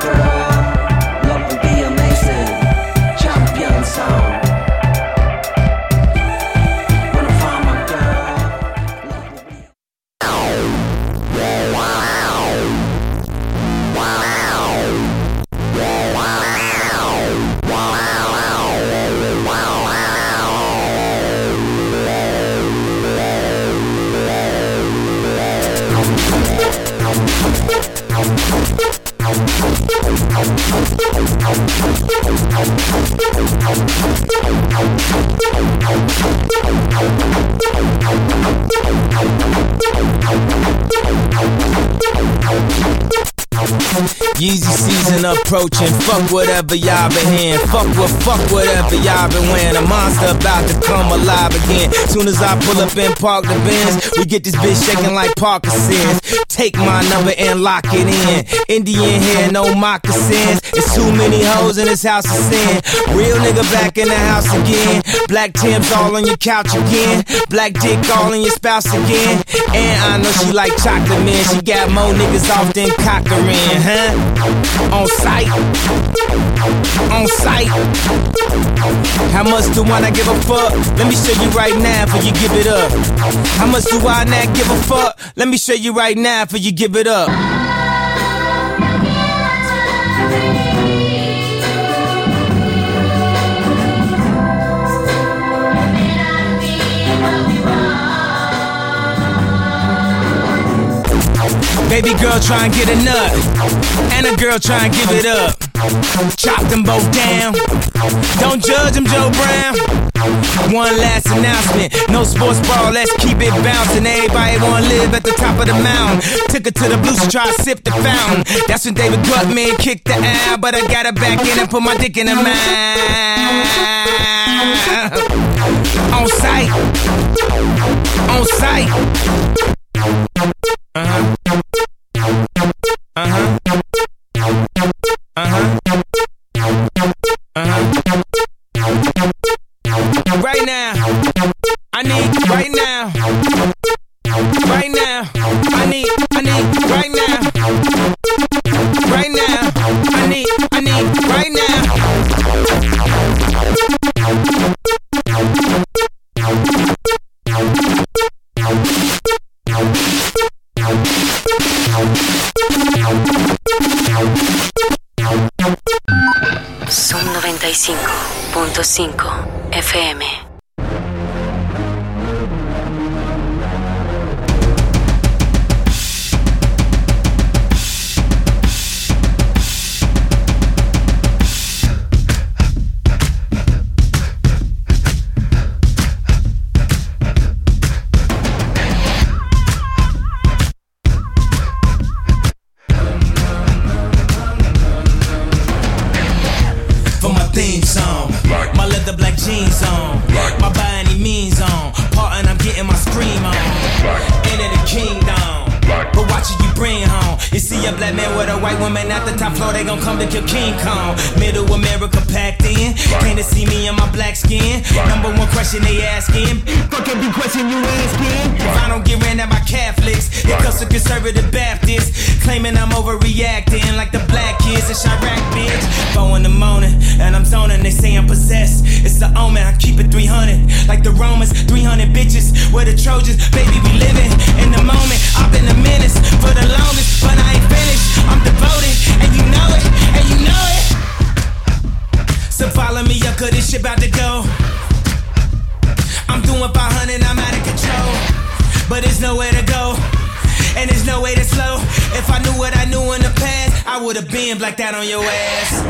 Yeezy season approaching, fuck whatever y'all been hearing. Fuck what, fuck whatever y'all been wearing. A monster about to come alive again. Soon as I pull up and park the Benz, we get this bitch shaking like Parkinson's. Take my number and lock it in. Indian hair, no moccasins. It's too many hoes in this house of sin. Real nigga back in the house again. Black Tim's all on your couch again. Black dick all in your spouse again. And I know she like chocolate, man. She got more niggas off than Cochran, huh? On sight, on sight. How much do I not give a fuck? Let me show you right now before you give it up. How much do I not give a fuck? Let me show you right now before you give it up. Baby girl try and get a nut, and a girl try and give it up. Chop them both down. Don't judge them, Joe Brown. One last announcement, no sports ball, let's keep it bouncing. Everybody wanna live at the top of the mountain. Took her to the blues to try to sip the fountain. That's when David Gutman kicked the out, but I got her back in and put my dick in her mouth. On sight, on sight. Uh-huh. Uh-huh. Uh-huh. Uh-huh. Right now, I need right now. Right now, I need, I need right now. Right now, I need, I need right now. Zoom noventa y cinco punto cinco F M. Jeans on, my by any means on, part and I'm getting my scream on. Into the kingdom, but watch it you bring home. You see a black man with a white woman at the top floor, they gon' come to kill King Kong. Middle America packed in, came to see me in my black skin. Number one question they asking, fuck every question you asking. If I don't get ran at by Catholics, it comes to conservative Baptists, claiming I'm overreacting like the black kids in Chirac, bitch. Four in the morning, and I'm zoning, they say I'm possessed. It's the omen, I keep it three hundred, like the Romans, three hundred bitches, we're the Trojans, baby we living in the moment. shit about to go. I'm doing five hundred, I'm out of control. But there's nowhere to go, and there's no way to slow. If I knew what I knew in the past, I would've been blacked out on your ass.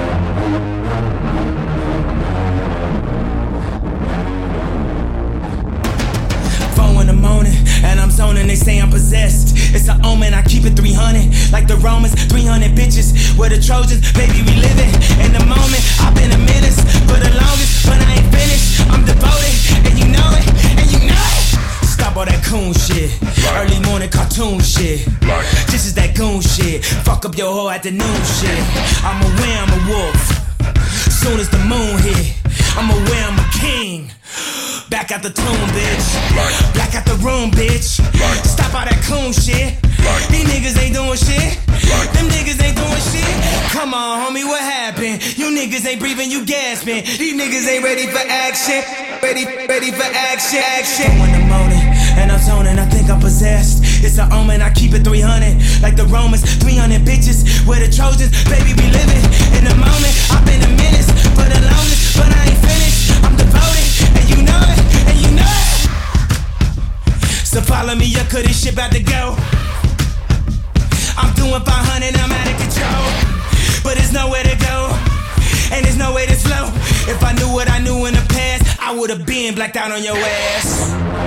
In the morning, and I'm zoning, they say I'm possessed. It's an omen, I keep it three hundred. Like the Romans, three hundred bitches. We're the Trojans, baby, we living in the moment. I've been a menace for the longest, but I ain't finished. I'm devoted, and you know it, and you know it. Stop all that coon shit, early morning cartoon shit. This is that goon shit, fuck up your whole afternoon shit. I'm aware I'm a wolf, soon as the moon hit. I'm aware I'm a king. Back out the tomb, bitch. Back out the room, bitch. Stop all that coon shit. These niggas ain't doing shit. Them niggas ain't doing shit. Come on, homie, what happened? You niggas ain't breathing, you gasping. These niggas ain't ready for action. Ready, ready for action, action. In the morning, and I'm zoning, I think I'm possessed. It's an omen, I keep it three hundred. Like the Romans, three hundred bitches. We're the Trojans, baby, we living in the moment. I've been a menace for the longest, but I ain't finished. I'm devoted, and you know it, and you know it. So follow me up, cause this shit about to go. I'm doing five hundred, I'm out of control. But there's nowhere to go, and there's no way to slow. If I knew what I knew in the past, I would've been blacked out on your ass.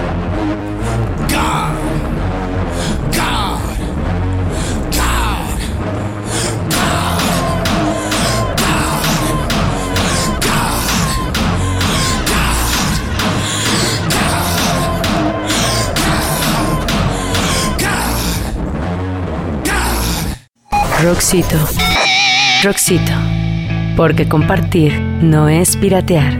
God, God, God, God, God, God, God, Roxito. Roxito. Porque compartir no es piratear.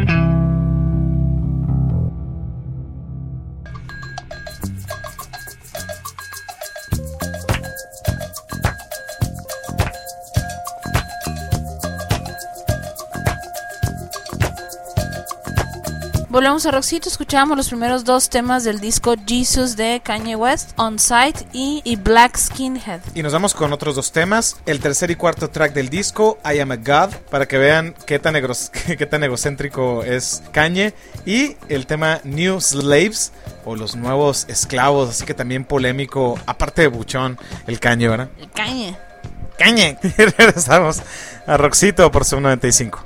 Volvemos a Roxito, escuchábamos los primeros dos temas del disco Jesus de Kanye West, On Sight y, y Black Skinhead. Y nos vamos con otros dos temas. El tercer y cuarto track del disco, I Am a God, para que vean qué tan, egros, qué tan egocéntrico es Kanye. Y el tema New Slaves, o los nuevos esclavos, así que también polémico, aparte de buchón, el Kanye, ¿verdad? El Kanye. Kanye. Regresamos a Roxito por Sub noventa y cinco.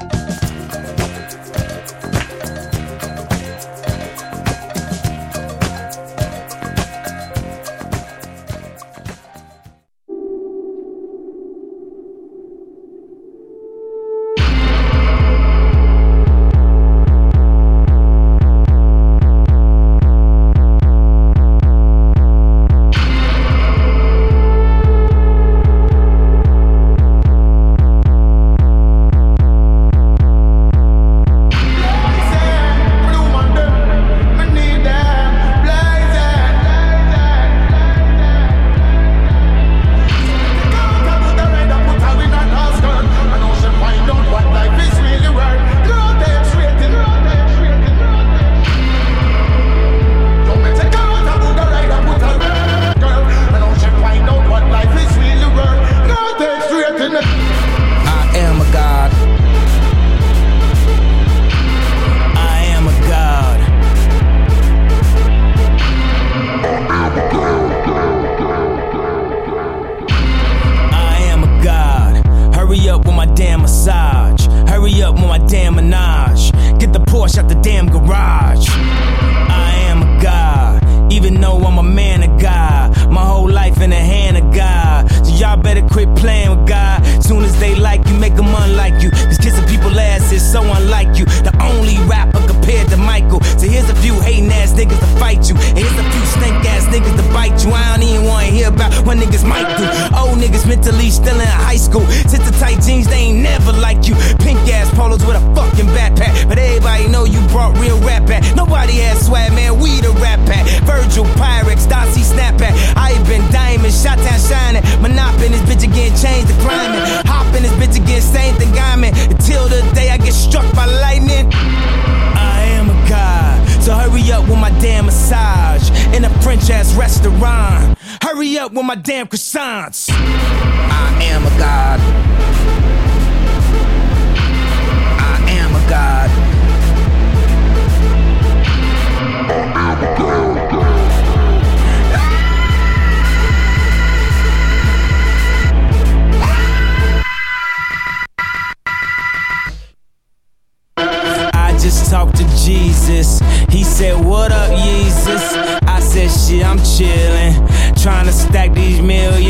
With my damn croissants. I am a god. I am a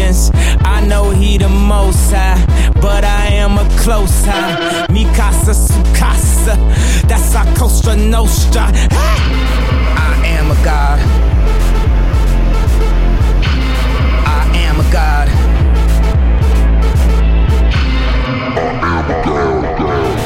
millions. I know he the most high, but I am a close high. Mi casa, su casa, that's our Costa Nostra. I am a god. I am a god. I am a god.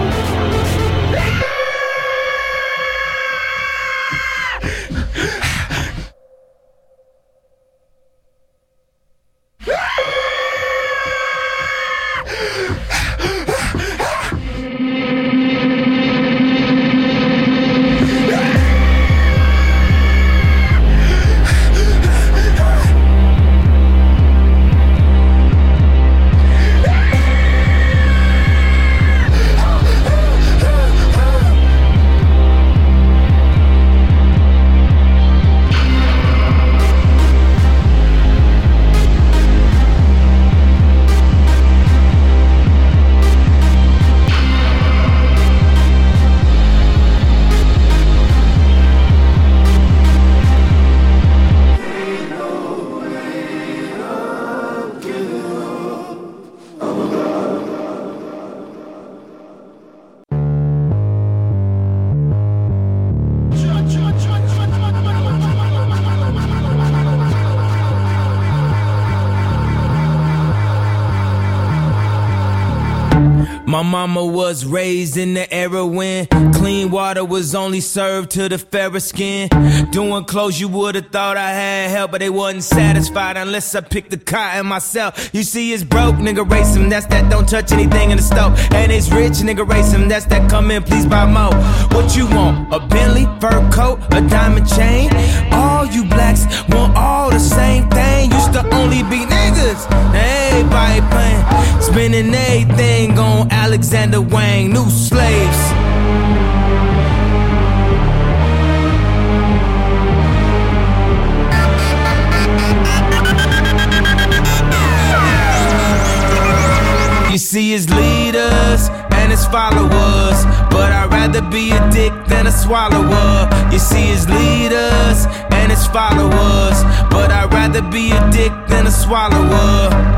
My mama was raised in the era when clean water was only served to the fairer skin. Doing clothes you would've thought I had help, but they wasn't satisfied unless I picked the cotton myself. You see it's broke, nigga race him, that's that don't touch anything in the stove. And it's rich, nigga race him, that's that come in, please buy more. What you want, a Bentley, fur coat, a diamond chain? All you blacks want all the same thing. Used to only be niggas, everybody playing, spending everything on Alexander Wang, new slaves. You see his leaders and his followers, but I'd rather be a dick than a swallower. You see his leaders and his followers, but I'd rather be a dick than a swallower.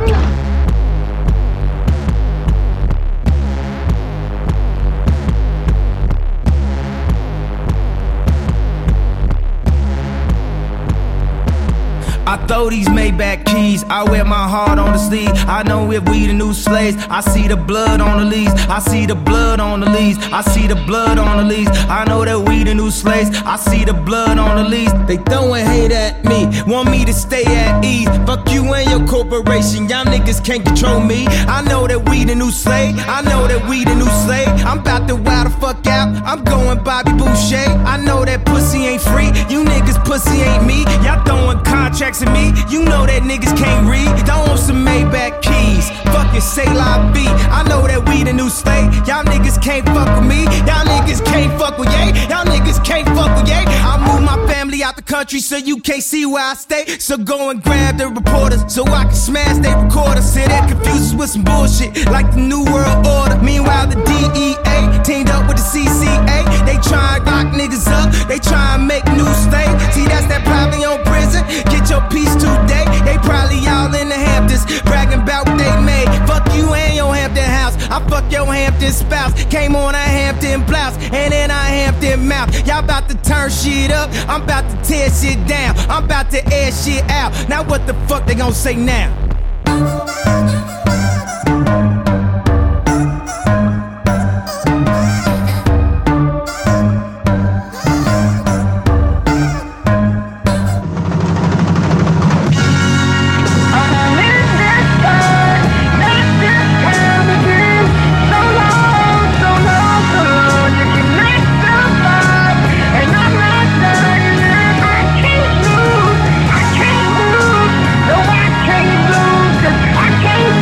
I throw these Maybach keys, I wear my heart on the sleeve. I know if we the new slaves, I see the blood on the leaves. I see the blood on the leaves. I see the blood on the leaves. I know that we the new slaves, I see the blood on the leaves. They throwing hate at me, want me to stay at ease. Fuck you and your corporation, y'all niggas can't control me. I know that we the new slave, I know that we the new slave. I'm about to wild the fuck out, I'm going Bobby Boucher. I know that pussy ain't free, you niggas pussy ain't me. Y'all throwing contracts at me, you know that niggas can't read. Don't want some Maybach keys, fucking say la vie. I know that we the new slave, y'all niggas can't fuck with me. Y'all niggas can't fuck with yay, y'all niggas can't fuck with yay. I move my family out the country so you can't see where I stay. So go and grab the reporters so I can smash their recorders. Say that confuses with some bullshit like the New World Order. Meanwhile the D E A teamed up with the C C A. They try and lock niggas up, they try and make new slaves. See that's that probably on prison, get your piece today. They probably all in the Hamptons, bragging about what they made. Fuck you and your Hampton house, I fuck your Hampton spouse. Came on a Hampton blouse, and then I Hampton mouth. Y'all about to turn shit up, I'm about to tear shit down. I'm about to air shit out, now what the fuck they gon' say now? I can't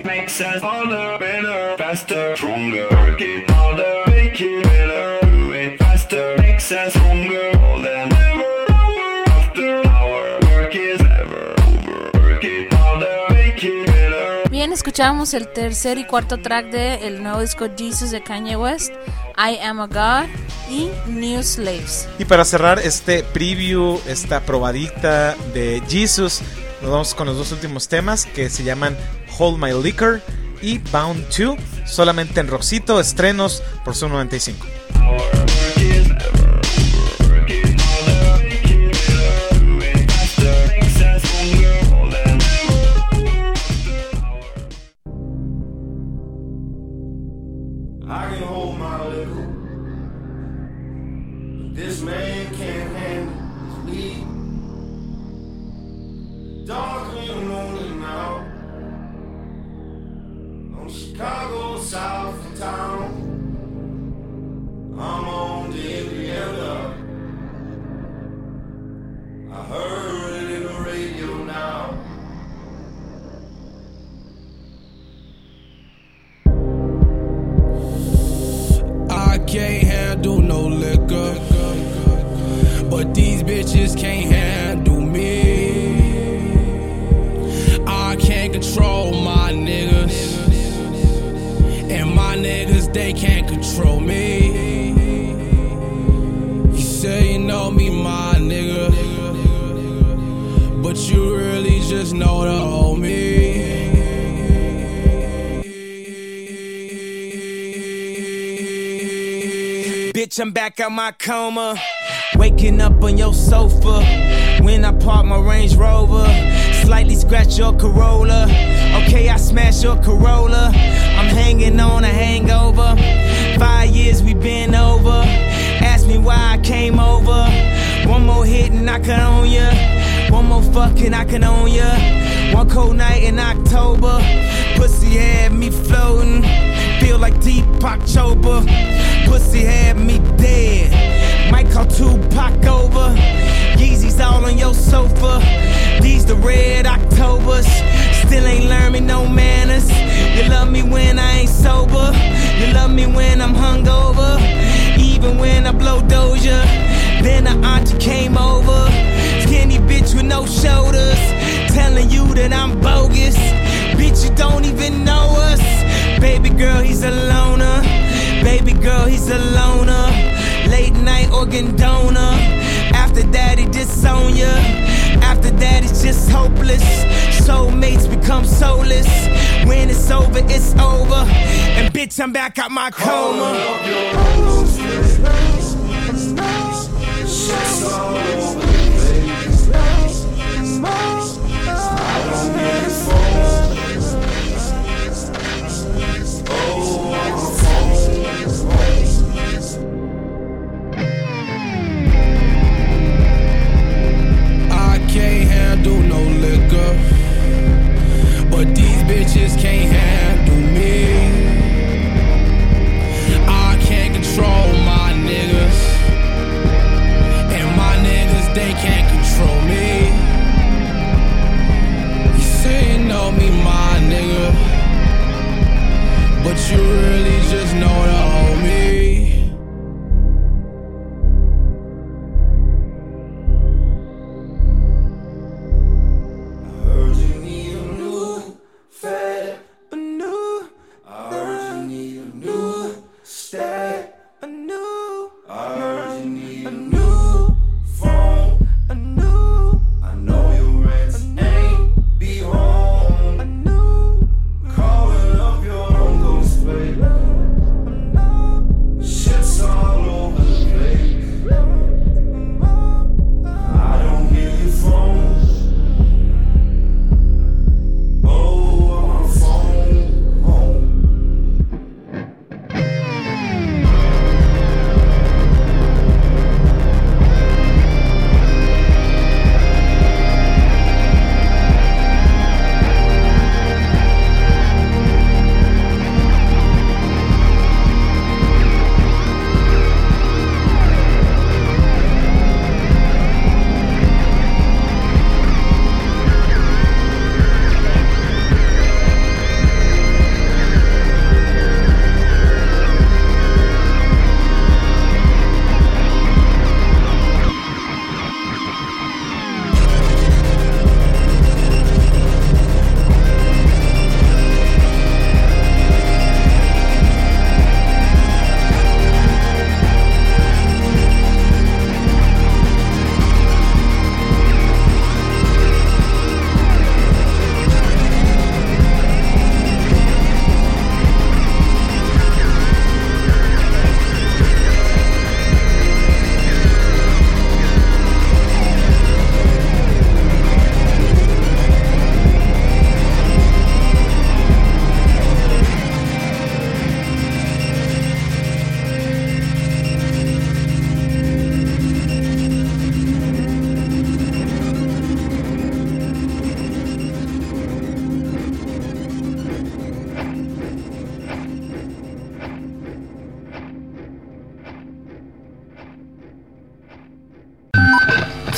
it makes us harder, better, faster, stronger. Work it harder, make it better. Do it faster, makes us stronger. More than ever, hour after hour. Work is never over. Work it harder, make it better. Bien, escuchamos el tercer y cuarto track de el nuevo disco Jesus de Kanye West, I Am a God y New Slaves. Y para cerrar este preview, esta probadita de Jesus, nos vamos con los dos últimos temas que se llaman Hold My Liquor y Bound to, solamente en Roxito, estrenos por Zoom noventa y cinco. I can hold my liquor, but this man can't handle his weed. Dark in the morning now, on Chicago south of town. I'm on the Henrietta, I heard it in the radio now. I can't handle no liquor, but these bitches can't handle me. I can't control my niggas, and my niggas, they can't control me. You say you know me, my nigga, but you really just know the old me. Bitch, I'm back out my coma, waking up on your sofa. When I park my Range Rover, slightly scratch your Corolla. Okay, I smash your Corolla. I'm hanging on a hangover. Five years we been over. Ask me why I came over. One more hit and I can own ya. One more fucking I can own ya. One cold night in October, pussy had me floating. Feel like deep October. Pussy had me dead. Might call Tupac over. Yeezys all on your sofa. These the red Octobers. Still ain't learned me no manners. You love me when I ain't sober. You love me when I'm hungover. Even when I blow Doja. Then the auntie came over. Skinny bitch with no shoulders. Telling you that I'm bogus. Bitch, you don't even know us. Baby girl, he's a loner. Baby girl, he's a loner. Late night organ donor. After that, he disown ya. After that, it's just hopeless. Soulmates become soulless. When it's over, it's over. And bitch, I'm back out my coma. Shit's all over the place. I don't get it phone. Oh, on the phone. I can't handle no liquor, but these bitches can't handle me. I can't control my niggas, and my niggas, they can't control me.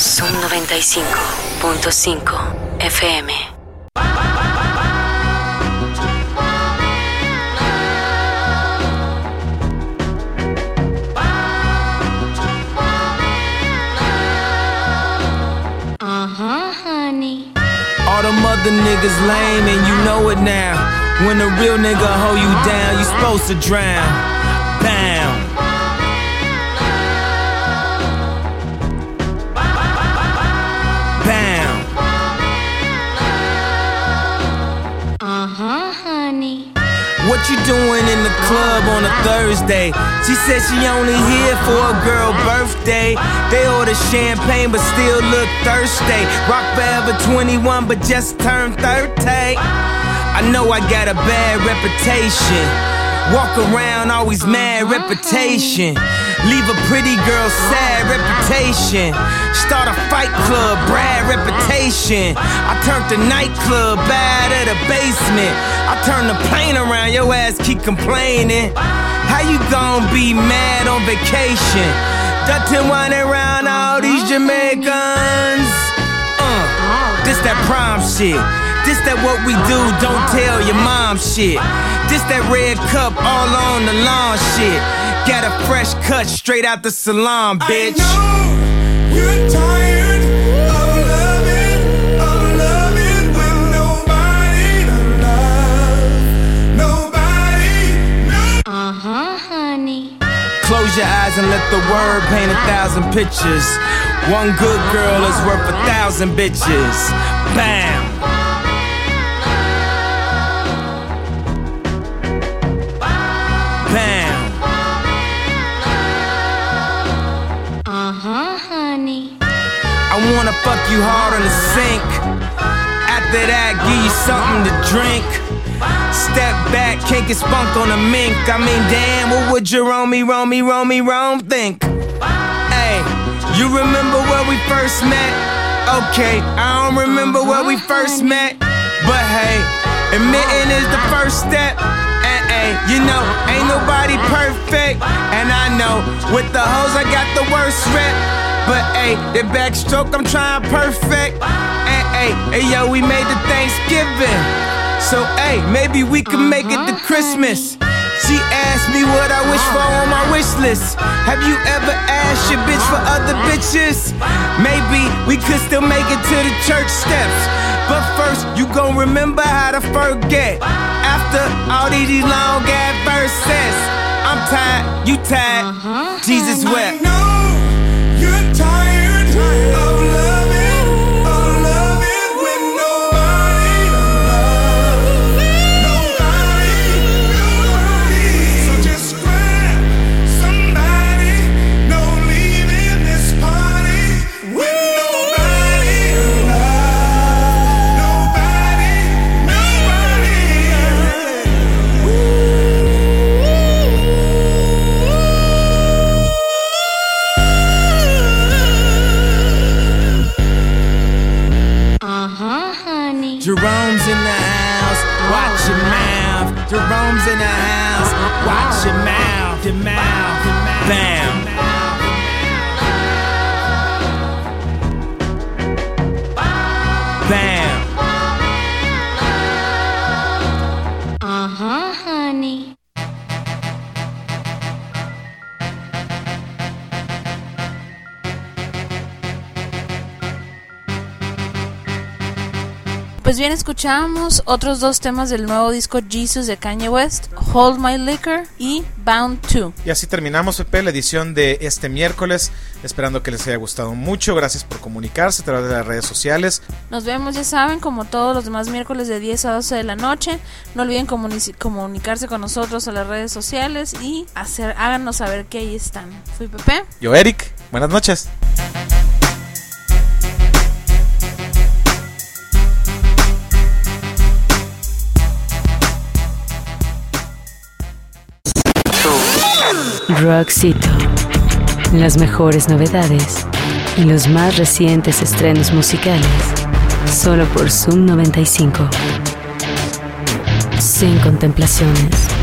Zoom noventa y cinco punto cinco F M. Uh-huh, honey. All them other niggas lame and you know it now. When a real nigga hold you down, you supposed to drown. Bam. Bam. Uh-huh, honey. What you doing in the club on a Thursday? She said she only here for a girl birthday. They order champagne but still look thirsty. Rock Forever twenty-one but just turned thirty. I know I got a bad reputation. Walk around always mad reputation. Leave a pretty girl sad reputation. Start a fight club, Brad reputation. I turned the nightclub bad at a basement. I turn the plane around, your ass keep complaining. How you gon' be mad on vacation? Dutton whining around all these Jamaicans. Uh, this that prom shit. This that what we do, don't tell your mom shit. This that red cup all on the lawn shit. Got a fresh cut straight out the salon, bitch. I know you're tired of loving, of loving with nobody to love. Nobody, no. Uh-huh, honey. Close your eyes and let the word paint a thousand pictures. One good girl is worth a thousand bitches. Bam. Bam. Uh-huh, honey. I wanna fuck you hard on the sink. After that, give you something to drink. Step back, can't get spunked on a mink. I mean, damn, what would Jerome, Rome, Rome, Rome think? Hey, you remember where we first met? Okay, I don't remember where we first met. But hey, admitting is the first step. And hey, you know, ain't nobody perfect. And I know, with the hoes I got the worst rep. But hey, the backstroke I'm trying perfect. And hey, hey yo, we made the Thanksgiving. So hey, maybe we can make it to Christmas. She asked me what I wish for on my wish list. Have you ever asked your bitch for other bitches? Maybe we could still make it to the church steps. But first, you gon' remember how to forget. After all these long ass verses, I'm tired, you tired, uh-huh. Jesus wept. I know you're tired of loving, of loving with nobody to love. Nobody, nobody. So just grab somebody, no leaving this party with nobody to love. Nobody, nobody. Uh-huh, honey. Jerome's in the house, watch your mouth. Jerome's in the house, watch your mouth, your mouth, your mouth. Bam. Bam. Uh-huh, honey. Pues bien, escuchamos otros dos temas del nuevo disco Jesus de Kanye West, Hold My Liquor y Bound to. Y así terminamos, Pepe, la edición de este miércoles, esperando que les haya gustado mucho. Gracias por comunicarse a través de las redes sociales. Nos vemos, ya saben, como todos los demás miércoles de diez a doce de la noche. No olviden comuni- comunicarse con nosotros a las redes sociales y hacer, háganos saber que ahí están. Fui Pepe. Yo, Eric. Buenas noches. Rockcito. Las mejores novedades y los más recientes estrenos musicales. Solo por Zoom noventa y cinco. Sin contemplaciones.